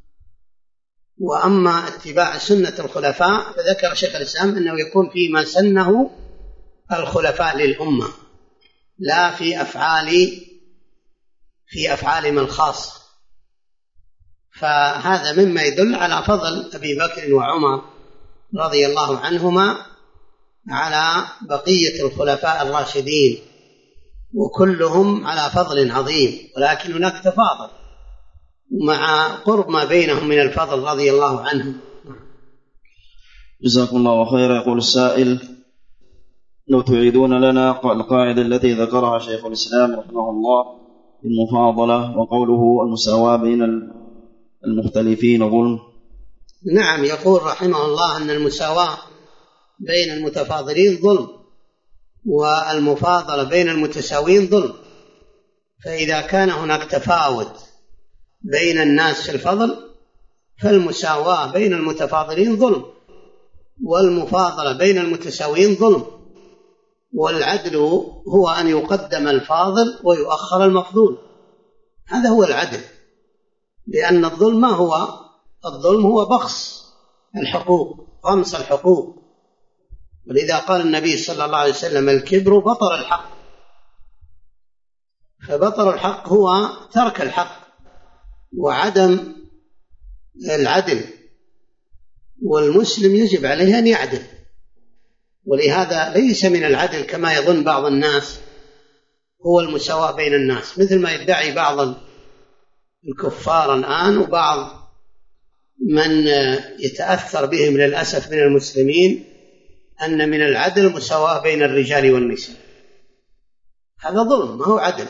وأما اتباع سنة الخلفاء فذكر شيخ الإسلام أنه يكون فيما سنه الخلفاء للأمة، لا في أفعالهم الخاصة. فهذا مما يدل على فضل أبي بكر وعمر رضي الله عنهما على بقية الخلفاء الراشدين، وكلهم على فضل عظيم، ولكن هناك تفاضل مع قرب ما بينهم من الفضل رضي الله عنهم. جزاكم الله خيرا. يقول السائل: لو تعيدون لنا القاعدة التي ذكرها شيخ الإسلام رحمه الله في المفاضلة وقوله المساواة بين المختلفين ظلم. نعم، يقول رحمه الله أن المساواة بين المتفاضلين ظلم، والمفاضلة بين المتساوين ظلم. فإذا كان هناك تفاوت بين الناس في الفضل فالمساواة بين المتفاضلين ظلم، والمفاضلة بين المتساوين ظلم. والعدل هو أن يقدم الفاضل ويؤخر المفضول، هذا هو العدل. لأن الظلم ما هو؟ الظلم هو بخس الحقوق، غمس الحقوق. ولذا قال النبي صلى الله عليه وسلم: الكبر بطر الحق. فبطر الحق هو ترك الحق وعدم العدل، والمسلم يجب عليه أن يعدل. ولهذا ليس من العدل كما يظن بعض الناس هو المساواة بين الناس، مثل ما يدعي بعض الكفار الآن وبعض من يتأثر بهم للأسف من المسلمين أن من العدل مساواة بين الرجال والنساء. هذا ظلم، ما هو عدل.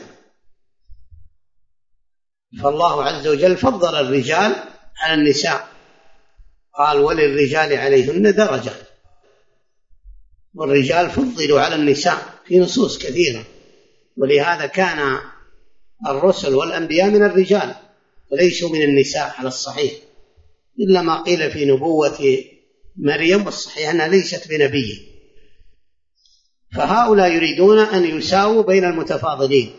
فالله عز وجل فضل الرجال على النساء، قال وللرجال عليهن درجة، والرجال فضلوا على النساء في نصوص كثيرة. ولهذا كان الرسل والأنبياء من الرجال وليسوا من النساء على الصحيح، إلا ما قيل في نبوة مريم، والصحيح أنها ليست بنبي. فهؤلاء يريدون أن يساووا بين المتفاضلين،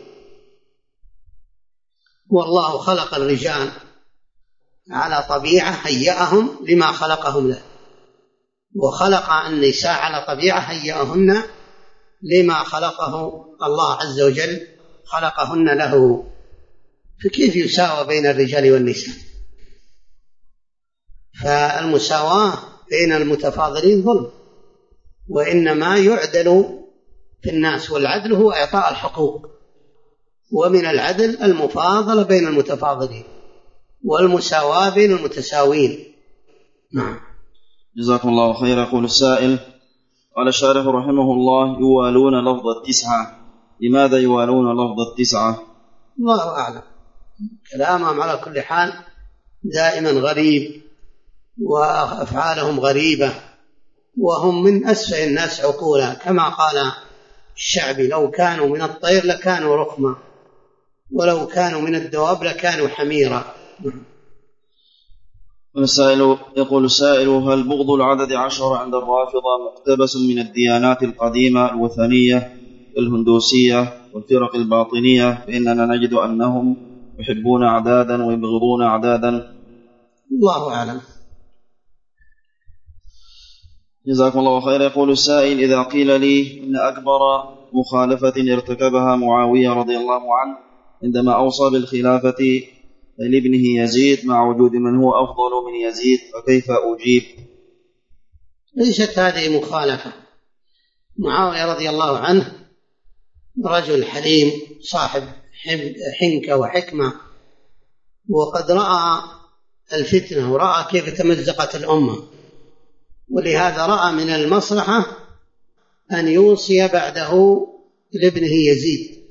والله خلق الرجال على طبيعة هيأهم لما خلقهم له، وخلق النساء على طبيعة هيأهن لما خلقه الله عز وجل خلقهن له. فكيف يساوى بين الرجال والنساء؟ فالمساواة بين المتفاضلين ظلم، وإنما يعدل في الناس، والعدل هو إعطاء الحقوق، ومن العدل المفاضلة بين المتفاضلين والمساواة بين المتساوين. نعم. جزاكم الله خيرا. يقول السائل: قال الشارح رحمه الله: يوالون لفظ التسعة، لماذا يوالون لفظ التسعة؟ الله أعلم، كلامهم على كل حال دائما غريب، وأفعالهم غريبة، وهم من أسفه الناس عقولا، كما قال الشعبي: لو كانوا من الطير لكانوا رقما، ولو كانوا من الدواب لكانوا حميرا. يقول السائل: هل بغض العدد 10 عند الرافضة مقتبس من الديانات القديمة الوثنية الهندوسية والفرق الباطنية؟ فإننا نجد أنهم يحبون أعدادا ويبغضون أعدادا. الله أعلم. جزاكم الله خير. يقول السائل: إذا قيل لي إن أكبر مخالفة ارتكبها معاوية رضي الله عنه عندما أوصى بالخلافة لابنه يزيد مع وجود من هو أفضل من يزيد، فكيف أجيب؟ ليست هذه مخالفة. معاوية رضي الله عنه رجل حليم صاحب حنكة وحكمة، وقد رأى الفتنة ورأى كيف تمزقت الأمة، ولهذا رأى من المصلحة أن يوصي بعده لابنه يزيد،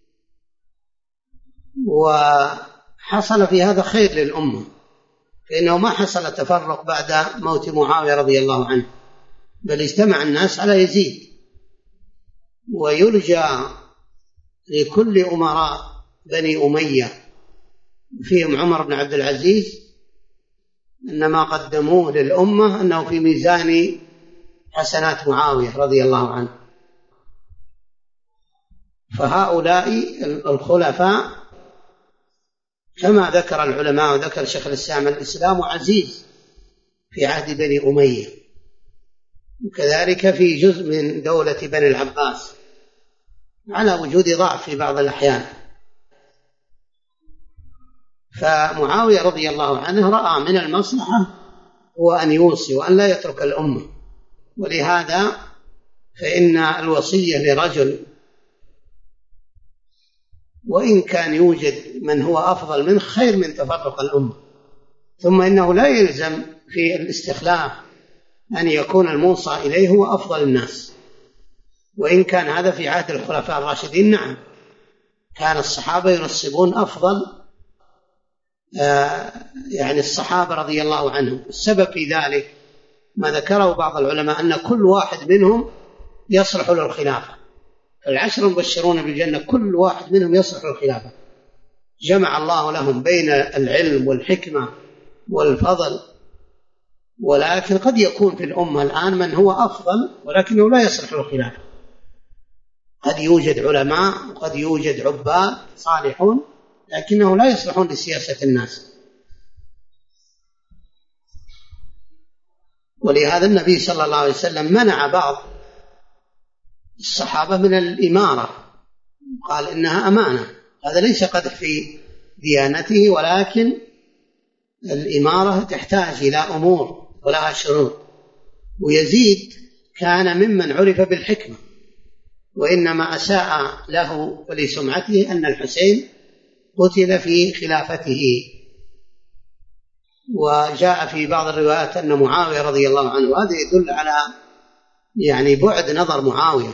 وحصل في هذا خير للأمة، فإنه ما حصل تفرق بعد موت معاوية رضي الله عنه، بل اجتمع الناس على يزيد. ويرجى لكل أمراء بني أمية فيهم عمر بن عبد العزيز أن ما قدموه للأمة أنه في ميزان حسنات معاوية رضي الله عنه. فهؤلاء الخلفاء كما ذكر العلماء وذكر شيخ الإسلام عزيز في عهد بني أمية، وكذلك في جزء من دولة بني العباس، على وجود ضعف في بعض الأحيان. فمعاوية رضي الله عنه رأى من المصلحة هو أن يوصي وأن لا يترك الأمة، ولهذا فإن الوصية لرجل وإن كان يوجد من هو أفضل منه خير من تفرق الأمة. ثم إنه لا يلزم في الاستخلاف أن يكون الموصى إليه هو أفضل الناس، وإن كان هذا في عهد الخلفاء الراشدين. نعم، كان الصحابة ينصبون أفضل يعني الصحابة رضي الله عنهم. السبب في ذلك ما ذكره بعض العلماء أن كل واحد منهم يصلح للخلافة. العشر المبشرون بالجنة كل واحد منهم يصلح للخلافة، جمع الله لهم بين العلم والحكمة والفضل. ولكن قد يكون في الأمة الآن من هو أفضل ولكنه لا يصلح للخلافة. قد يوجد علماء وقد يوجد عباد صالحون لكنه لا يصلحون لسياسة الناس. ولهذا النبي صلى الله عليه وسلم منع بعض الصحابة من الإمارة، قال إنها أمانة. هذا ليس قدح في ديانته، ولكن الإمارة تحتاج إلى أمور ولها شروط. ويزيد كان ممن عرف بالحكمة، وإنما أساء له ولسمعته أن الحسين قتل في خلافته. وجاء في بعض الروايات أن معاوية رضي الله عنه، هذا يدل على يعني بعد نظر معاوية،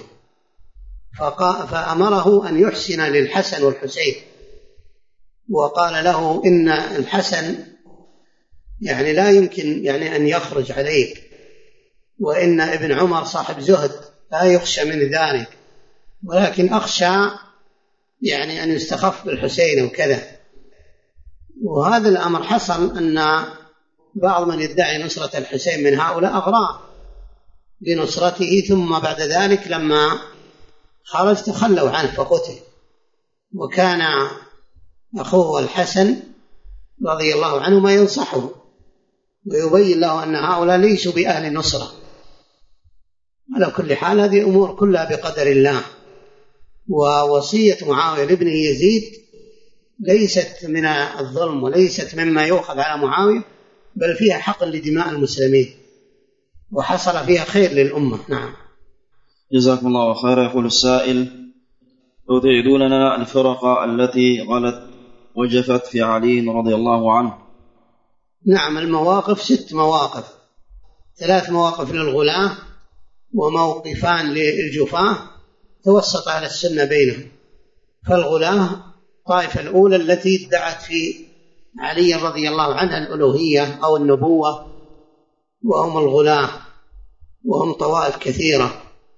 فأمره أن يحسن للحسن والحسين، وقال له إن الحسن يعني لا يمكن يعني أن يخرج عليك، وإن ابن عمر صاحب زهد لا يخشى من ذلك، ولكن أخشى يعني أن يستخف بالحسين وكذا. وهذا الأمر حصل أن بعض من يدعي نصرة الحسين من هؤلاء أغراه بنصرته، ثم بعد ذلك لما خرج تخلوا عنه فقتل. وكان أخوه الحسن رضي الله عنه ما ينصحه ويبين له أن هؤلاء ليسوا بأهل نصرة. على كل حال هذه أمور كلها بقدر الله. ووصية معاوية لابنه يزيد ليست من الظلم وليست مما يؤخذ على معاوية، بل فيها حقن لدماء المسلمين وحصل فيها خير للأمة. نعم. جزاكم الله خيرا. يقول السائل: لو تعيدوا لنا الفرق التي غلت وجفت في علي رضي الله عنه. نعم، المواقف 6 مواقف، 3 مواقف للغلاة وموقفان للجفاة، توسط على السنة بينهم. فالغلاة الطائفة الأولى التي ادعت في علي رضي الله عنه الألوهية أو النبوة، وهم الغلاة، وهم طوائف كثيرة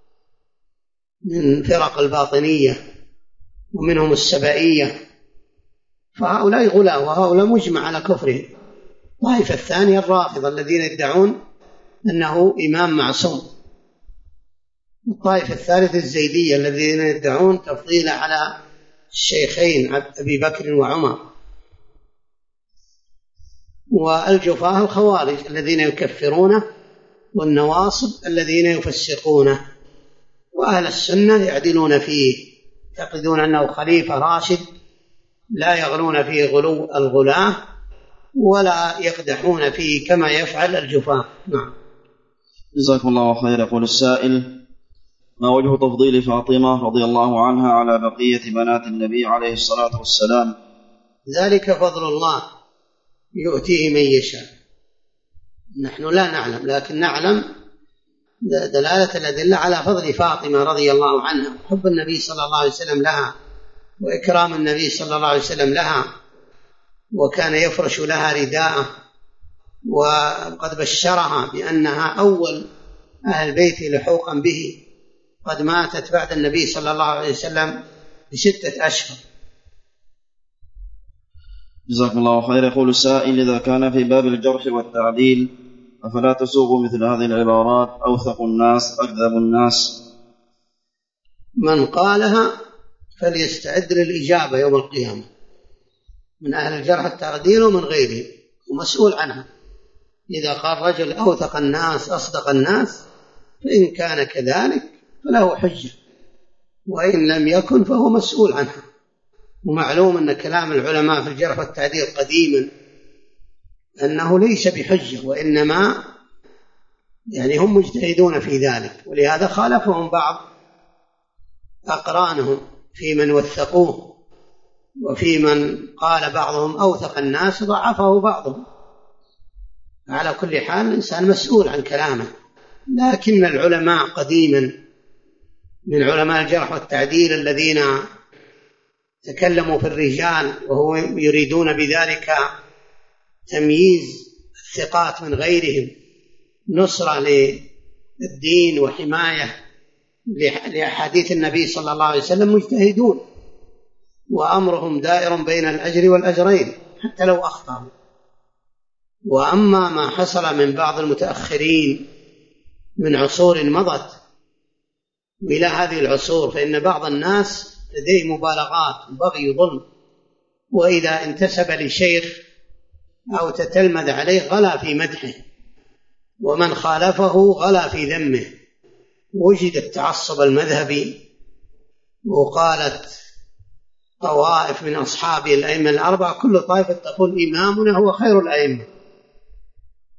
من فرق الباطنية ومنهم السبائية، فهؤلاء غلاة وهؤلاء مجمع على كفرهم. الطائفة الثانية الرافضة الذين يدعون أنه إمام معصوم. الطائفة الثالثة الزيدية الذين يدعون تفضيل على الشيخين أبي بكر وعمر. والجفاة الخوارج الذين يكفرونه، والنواصب الذين يفسقونه. وأهل السنة يعدلون فيه، يعتقدون أنه خليفة راشد لا يغلون فيه غلو الغلاة ولا يقدحون فيه كما يفعل الجفاة. نعم. جزاكم الله خير. يقول السائل: ما وجه تفضيل فاطمة رضي الله عنها على بقية بنات النبي عليه الصلاة والسلام؟ ذلك فضل الله يؤتيه من يشاء. نحن لا نعلم، لكن نعلم دلالة الأدلة على فضل فاطمة رضي الله عنها، حب النبي صلى الله عليه وسلم لها وإكرام النبي صلى الله عليه وسلم لها، وكان يفرش لها رداءه، وقد بشرها بأنها أول أهل البيت لحوقا به، قد ماتت بعد النبي صلى الله عليه وسلم ب6 أشهر. جزاكم الله خير. يقول السائل: إذا كان في باب الجرح والتعديل أفلا تسوغ مثل هذه العبارات أوثق الناس أكذب الناس؟ من قالها فليستعد للإجابة يوم القيامة، من أهل الجرح والتعديل ومن غيره، ومسؤول عنها. إذا قال رجل أوثق الناس أصدق الناس فإن كان كذلك فله حجة، وإن لم يكن فهو مسؤول عنها. ومعلوم أن كلام العلماء في الجرح والتعديل قديما أنه ليس بحجة، وإنما يعني هم مجتهدون في ذلك، ولهذا خالفهم بعض أقرانهم في من وثقوه، وفي من قال بعضهم أوثق الناس ضعفه بعضهم. على كل حال الإنسان مسؤول عن كلامه. لكن العلماء قديما من علماء الجرح والتعديل الذين تكلموا في الرجال وهو يريدون بذلك تمييز الثقات من غيرهم، نصرة للدين وحماية لأحاديث النبي صلى الله عليه وسلم، مجتهدون وأمرهم دائر بين الأجر والأجرين حتى لو أخطأوا. وأما ما حصل من بعض المتأخرين من عصور مضت وإلى هذه العصور، فإن بعض الناس لديه مبالغات وبغي وظلم، وإذا انتسب لشيخ أو تتلمذ عليه غلا في مدحه، ومن خالفه غلا في ذمه. وجد التعصب المذهبي، وقالت طوائف من أصحاب الأئمة الأربعة كل طائفة تقول إمامنا هو خير الأئمة،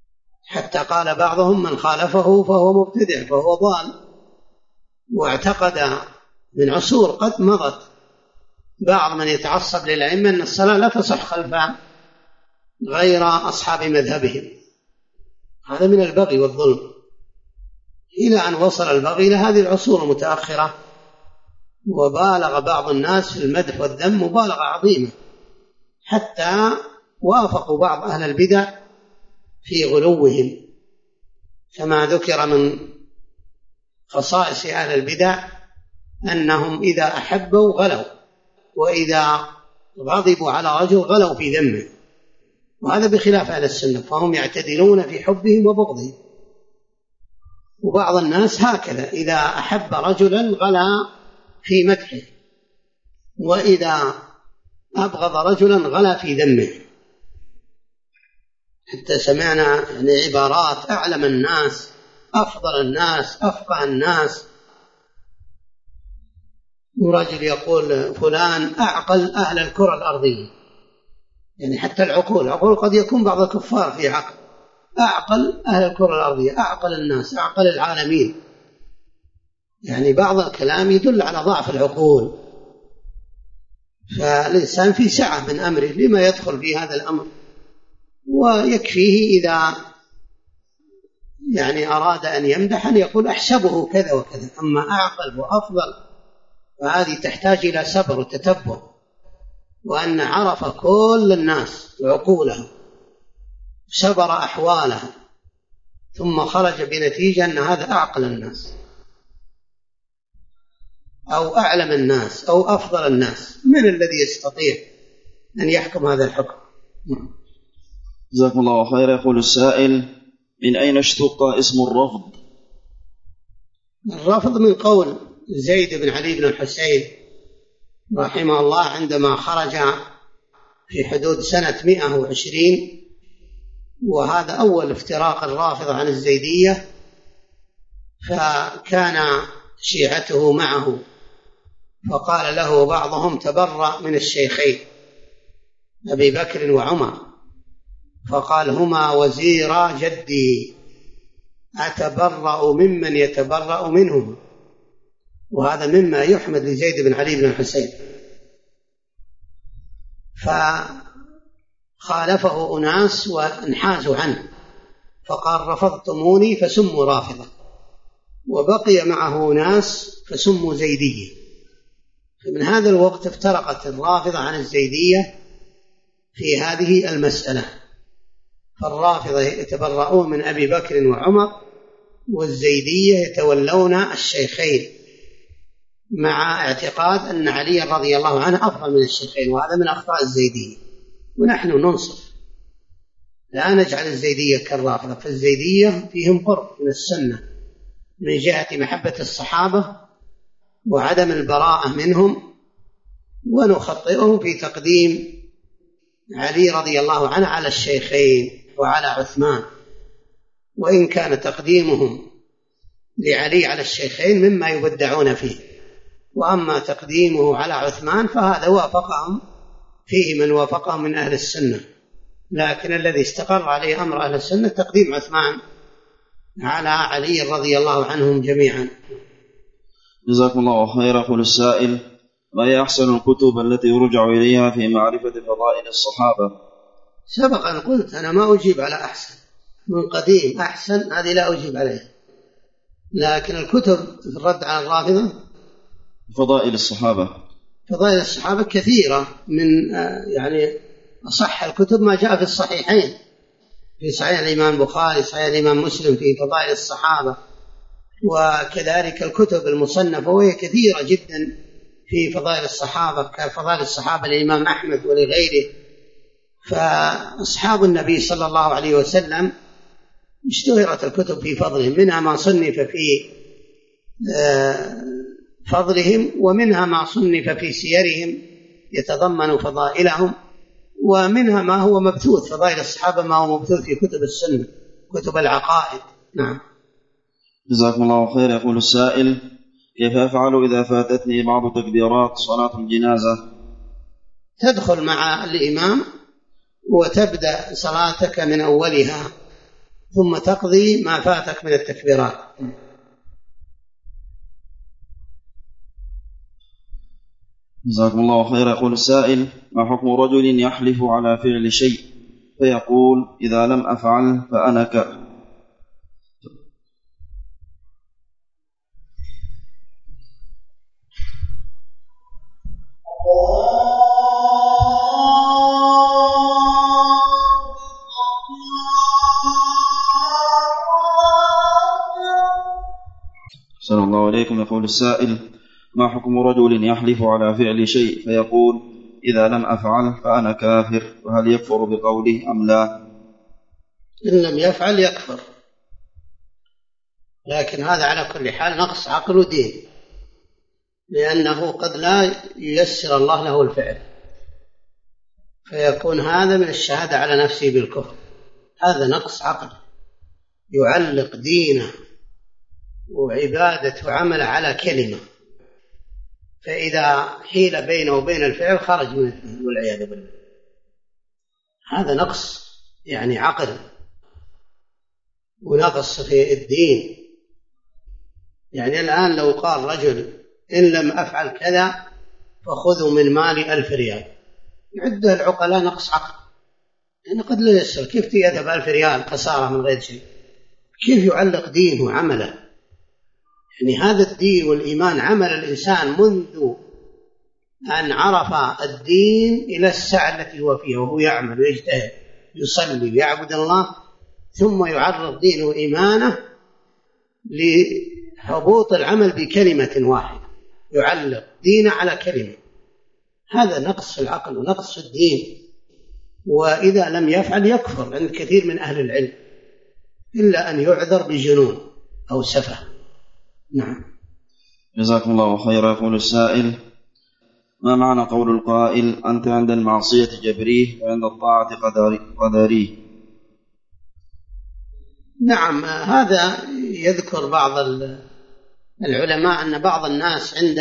حتى قال بعضهم من خالفه فهو مبتدع فهو ضال، واعتقد من عصور قد مضت بعض من يتعصب للأئمة أن الصلاة لا تصح خلف غير أصحاب مذهبهم. هذا من البغي والظلم، إلى أن وصل البغي إلى هذه العصور المتأخرة، وبالغ بعض الناس في المدح والذم مبالغة عظيمة، حتى وافقوا بعض أهل البدع في غلوهم، كما ذكر من خصائص أهل البدع أنهم إذا أحبوا غلوا، وإذا غضبوا على رجل غلوا في ذمه، وهذا بخلاف أهل السنة، فهم يعتدلون في حبهم وبغضهم. وبعض الناس هكذا إذا أحب رجلا غلا في مدحه، وإذا أبغض رجلا غلا في ذمه، حتى سمعنا يعني عبارات أعلم الناس أفضل الناس أفقه الناس، ورجل يقول فلان أعقل أهل الكرة الأرضية، يعني حتى العقول قد يكون بعض الكفار في عقل، أعقل أهل الكرة الأرضية، أعقل الناس، أعقل العالمين. يعني بعض الكلام يدل على ضعف العقول، فالإنسان في سعة من أمره لما يدخل في هذا الأمر، ويكفيه إذا يعني أراد أن يمدح أن يقول أحسبه كذا وكذا. أما أعقل وأفضل فهذه تحتاج إلى صبر وتتبع، وأن عرف كل الناس وعقولهم، صبر أحوالهم، ثم خرج بنتيجة أن هذا أعقل الناس أو أعلم الناس أو أفضل الناس. من الذي يستطيع أن يحكم هذا الحكم؟ جزاكم الله خير. يقول السائل: من أين اشتق اسم الرفض؟ الرفض من قول زيد بن علي بن الحسين رحمه الله عندما خرج في حدود سنة 120، وهذا أول افتراق الرافضة عن الزيدية، فكان شيعته معه، فقال له بعضهم: تبرأ من الشيخين أبي بكر وعمر، فقال: هما وزيرا جدي، أتبرأ ممن يتبرأ منهما. وهذا مما يحمد لزيد بن علي بن الحسين. فخالفه أناس وانحازوا عنه، فقال: رفضتموني فسموا رافضة، وبقي معه ناس فسموا زيدية. فمن هذا الوقت افترقت الرافضة عن الزيدية في هذه المسألة، فالرافضة يتبرؤون من أبي بكر وعمر، والزيدية يتولون الشيخين، مع اعتقاد أن علي رضي الله عنه أفضل من الشيخين، وهذا من أخطاء الزيدية. ونحن ننصف، لا نجعل الزيدية كالرافضة، فالزيدية فيهم قرب من السنة من جهة محبة الصحابة وعدم البراءة منهم، ونخطئهم في تقديم علي رضي الله عنه على الشيخين وعلى عثمان، وإن كان تقديمهم لعلي على الشيخين مما يبدعون فيه. وأما تقديمه على عثمان فهذا وافقهم فيه من وافقهم من أهل السنة، لكن الذي استقر عليه أمر أهل السنة تقديم عثمان على علي رضي الله عنهم جميعا. جزاكم الله خيرا. يقول السائل: ما هي أحسن الكتب التي يرجع إليها في معرفة فضائل الصحابة؟ سبق أن قلت أنا ما أجيب على أحسن، من قديم أحسن هذه لا أجيب عليها، لكن الكتب في الرد على الرافضة فضائل الصحابة، فضائل الصحابة كثيرة، من يعني أصح الكتب ما جاء في الصحيحين، في صحيح الإمام البخاري، صحيح الإمام مسلم، في فضائل الصحابة، وكذلك الكتب المصنفة وهي كثيرة جدا في فضائل الصحابة، كفضائل الصحابة للإمام أحمد ولغيره. فأصحاب النبي صلى الله عليه وسلم اشتهرت الكتب في فضلهم، منها ما صنف في فضلهم، ومنها ما صنف في سيرهم يتضمن فضائلهم، ومنها ما هو مبثوث، فضائل الصحابة ما هو مبثوث في كتب السنة، كتب العقائد. نعم. جزاكم الله خير. يقول السائل: كيف أفعل إذا فاتتني بعض تكبيرات صلاة الجنازة؟ تدخل مع الإمام وتبدأ صلاتك من أولها، ثم تقضي ما فاتك من التكبيرات. جزاكم الله خيرا. يقول السائل: ما حكم رجل يحلف على فعل شيء فيقول إذا لم أفعل فأنا كافر؟ صلى الله عليكم. يقول السائل: ما حكم رجل يحلف على فعل شيء فيقول إذا لم أفعل فأنا كافر، وهل يكفر بقوله أم لا؟ إن لم يفعل يكفر، لكن هذا على كل حال نقص عقل ودين، لأنه قد لا ييسر الله له الفعل، فيكون هذا من الشهادة على نفسه بالكفر. هذا نقص عقل، يعلق دينه وعبادته وعمله على كلمة، فإذا حيل بينه وبين الفعل خرج من الدين والعياذ بالله. هذا نقص يعني عقل ونقص في الدين. يعني الآن لو قال رجل إن لم أفعل كذا فخذوا من مالي 1000 ريال، يعده العقلاء نقص عقل، يعني قد لا يسر. كيف تذهب 1000 ريال خسارة من غير شيء؟ كيف يعلق دينه وعمله؟ يعني هذا الدين والإيمان عمل الإنسان منذ أن عرف الدين إلى الساعة التي هو فيها، وهو يعمل ويجتهد يصلي ويعبد الله، ثم يعرض دينه وإيمانه لهبوط العمل بكلمة واحدة، يعلق دينه على كلمة. هذا نقص في العقل ونقص في الدين، وإذا لم يفعل يكفر عند كثير من أهل العلم، إلا أن يعذر بجنون أو سفه. نعم. جزاكم الله خيرا. يقول السائل: ما معنى قول القائل أنت عند المعصية جبريه وعند الطاعة قدريه؟ نعم، هذا يذكر بعض العلماء أن بعض الناس عند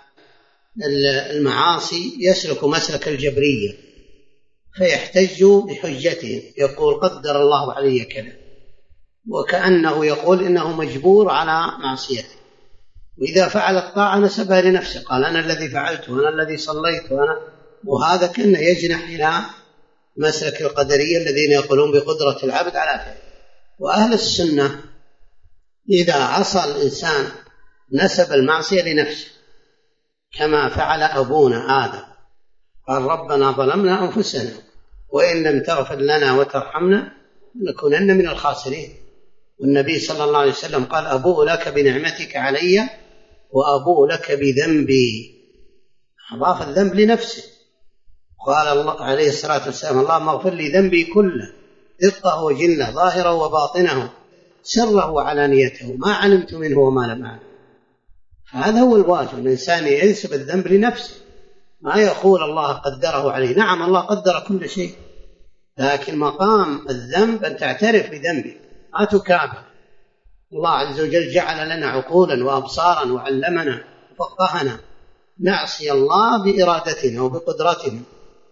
المعاصي يسلك مسلك الجبرية، فيحتج بحجته، يقول قدر الله علي كذا، وكأنه يقول إنه مجبور على معصيته، وإذا فعل الطاعة نسبها لنفسه، قال أنا الذي فعلت وأنا الذي صليت وهذا كأنه يجنح إلى مسلك القدرية الذين يقولون بقدرة العبد على فعله. وأهل السنة إذا عصى الإنسان نسب المعصية لنفسه، كما فعل أبونا آدم، قال ربنا ظلمنا أنفسنا وإن لم تغفر لنا وترحمنا لنكونن من الخاسرين. والنبي صلى الله عليه وسلم قال أبوء لك بنعمتك علي وأبوء لك بذنبي، أضاف الذنب لنفسه. قال الله عليه الصلاة والسلام اللهم اغفر لي ذنبي كله دقه وجله ظاهره وباطنه سره وعلانيته ما علمت منه وما لم أعلم. فهذا هو الواجب، الإنسان ينسب الذنب لنفسه، ما يقول الله قدره عليه. نعم الله قدر كل شيء، لكن مقام الذنب أن تعترف بذنبك، ما تكابر. الله عز وجل جعل لنا عقولا وأبصارا وعلمنا وفقهنا، نعصي الله بإرادتنا وبقدرتنا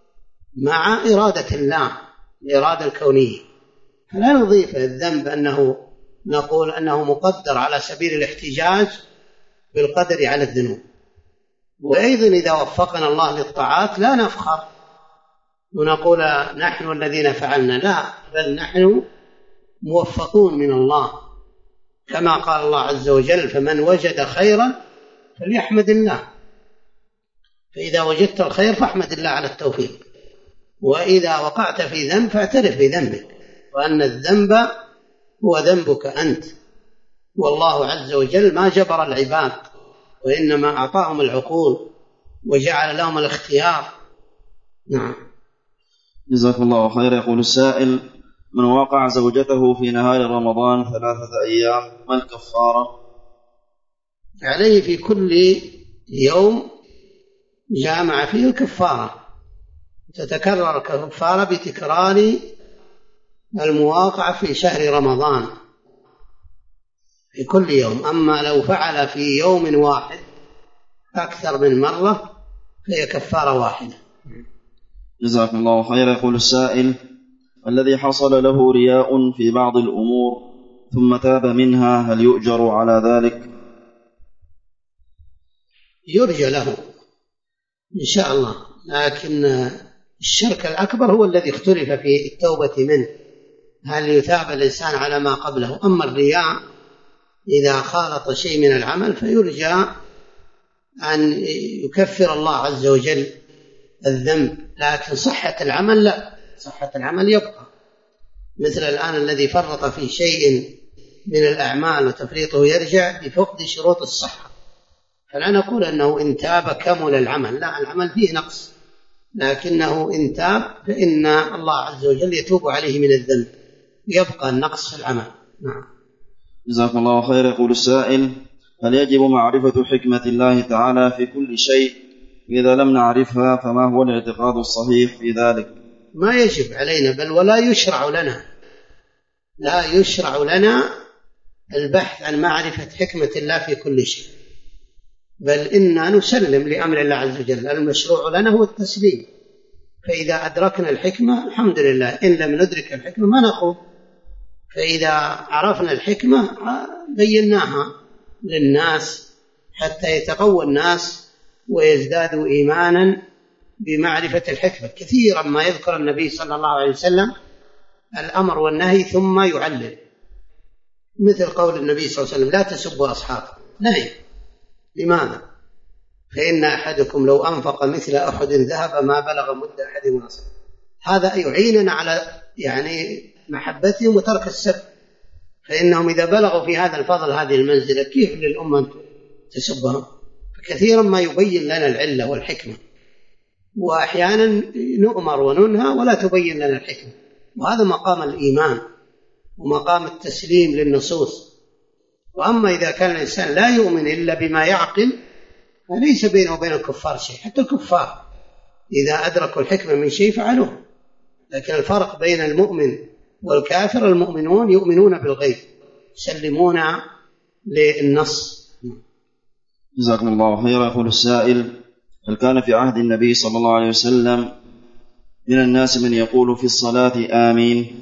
مع إرادة الله، الإرادة الكونية، فلا نضيف الذنب أنه نقول أنه مقدر على سبيل الاحتجاج بالقدر على الذنوب. وأيضا إذا وفقنا الله للطاعات لا نفخر ونقول نحن الذين فعلنا، لا، بل نحن موفقون من الله، كما قال الله عز وجل فمن وجد خيرا فليحمد الله. فإذا وجدت الخير فاحمد الله على التوفيق، وإذا وقعت في ذنب فاعترف بذنبك، وأن الذنب هو ذنبك أنت، والله عز وجل ما جبر العباد وإنما أعطاهم العقول وجعل لهم الاختيار. نعم. جزاك الله خير. يقول السائل: من وقع زوجته في نهار رمضان 3 أيام ما الكفارة؟ عليه في كل يوم جامع فيه الكفارة، تتكرر الكفارة بتكرار المواقع في شهر رمضان في كل يوم. أما لو فعل في يوم واحد أكثر من مرة فهي كفارة واحدة. جزاكم الله خير. يقول السائل: الذي حصل له رياء في بعض الأمور ثم تاب منها هل يؤجر على ذلك؟ يرجى له إن شاء الله، لكن الشرك الأكبر هو الذي اختلف في التوبة منه، هل يثاب الإنسان على ما قبله؟ أما الرياء إذا خالط شيء من العمل فيرجى أن يكفر الله عز وجل الذنب، لكن صحة العمل لا، صحة العمل يبقى. مثل الآن الذي فرط في شيء من الأعمال وتفريطه يرجع بفقد شروط الصحة، فلا نقول أنه إن تاب كمل العمل، لا، العمل فيه نقص، لكنه إن تاب فإن الله عز وجل يتوب عليه من الذنب، يبقى النقص في العمل. نعم. جزاكم الله خير. يقول السائل: هل يجب معرفة حكمة الله تعالى في كل شيء؟ إذا لم نعرفها فما هو الاعتقاد الصحيح في ذلك؟ ما يجب علينا، بل ولا يشرع لنا، لا يشرع لنا البحث عن معرفة حكمة الله في كل شيء، بل إنا نسلم لأمر الله عز وجل. المشروع لنا هو التسليم، فإذا أدركنا الحكمة الحمد لله، إن لم ندرك الحكمة ما نخوض، فإذا عرفنا الحكمة بيناها للناس حتى يتقوى الناس ويزدادوا إيمانا بمعرفة الحكمة. كثيرا ما يذكر النبي صلى الله عليه وسلم الأمر والنهي ثم يعلل، مثل قول النبي صلى الله عليه وسلم: لا تسبوا أصحابه، نهي. لماذا؟ فإن أحدكم لو أنفق مثل أحد ذهب ما بلغ مد أحدهم نصف. هذا يعيننا على محبتهم وترك السب، فإنهم إذا بلغوا في هذا الفضل هذه المنزلة كيف للأمة أن تسبهم؟ فكثيرا ما يبين لنا العلة والحكمة، وأحيانا نؤمر وننهى ولا تبين لنا الحكمة، وهذا مقام الإيمان ومقام التسليم للنصوص. وأما إذا كان الإنسان لا يؤمن إلا بما يعقل فليس بينه وبين الكفار شيء، حتى الكفار إذا أدركوا الحكمة من شيء فعلوه، لكن الفرق بين المؤمن والكافر: المؤمنون يؤمنون بالغيب، يسلمون للنص. جزاكم الله خيرا. يقول السائل: هل كان في عهد النبي صلى الله عليه وسلم من الناس من يقول في الصلاة آمين؟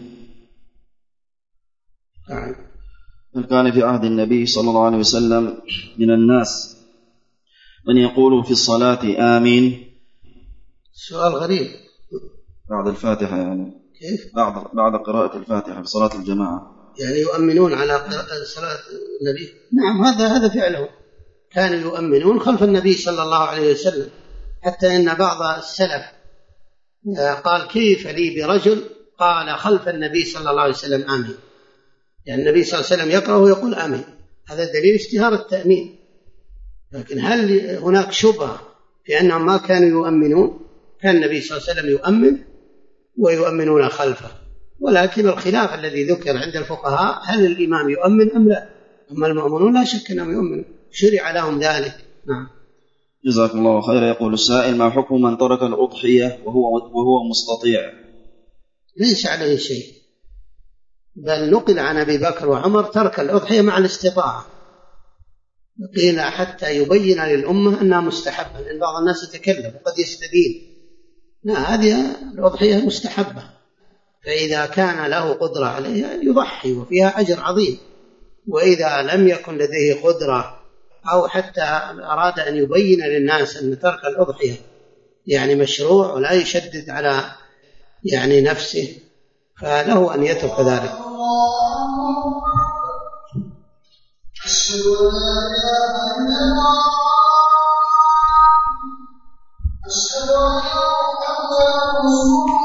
هل كان في عهد النبي صلى الله عليه وسلم من الناس من يقول في الصلاة آمين؟ سؤال غريب. بعد الفاتحة يعني. كيف؟ بعد قراءة الفاتحة في صلاة الجماعة، يعني يؤمنون على قراءة صلاة النبي؟ نعم، هذا فعله، كانوا يؤمنون خلف النبي صلى الله عليه وسلم، حتى إن بعض السلف قال: كيف لي برجل قال خلف النبي صلى الله عليه وسلم آمين، يعني النبي صلى الله عليه وسلم يقرأ ويقول آمين، هذا دليل اشتهار التأمين. لكن هل هناك شبهة في أنهم ما كانوا يؤمنون؟ كان النبي صلى الله عليه وسلم يؤمن ويؤمنون خلفه، ولكن الخلاف الذي ذكر عند الفقهاء هل الإمام يؤمن أم لا. أما المؤمنون لا شك أنهم يؤمنون، شرع لهم ذلك. نعم. جزاكم الله خيرا. يقول السائل: ما حكم من ترك الأضحية وهو مستطيع؟ ليس عليه شيء، بل نقل عن أبي بكر وعمر ترك الأضحية مع الاستطاعة، قيل حتى يبين للأمة أنها مستحبة، لأن بعض الناس يتكلم وقد يستدين. لا، هذه الأضحية مستحبة، فإذا كان له قدرة عليها يضحي وفيها أجر عظيم، وإذا لم يكن لديه قدرة أو حتى أراد أن يبين للناس أن ترك الأضحية يعني مشروع ولا يشدد على نفسه، فله أن يترك ذلك. أشهد أن لا إله إلا الله، أشهد أن محمدا رسول الله.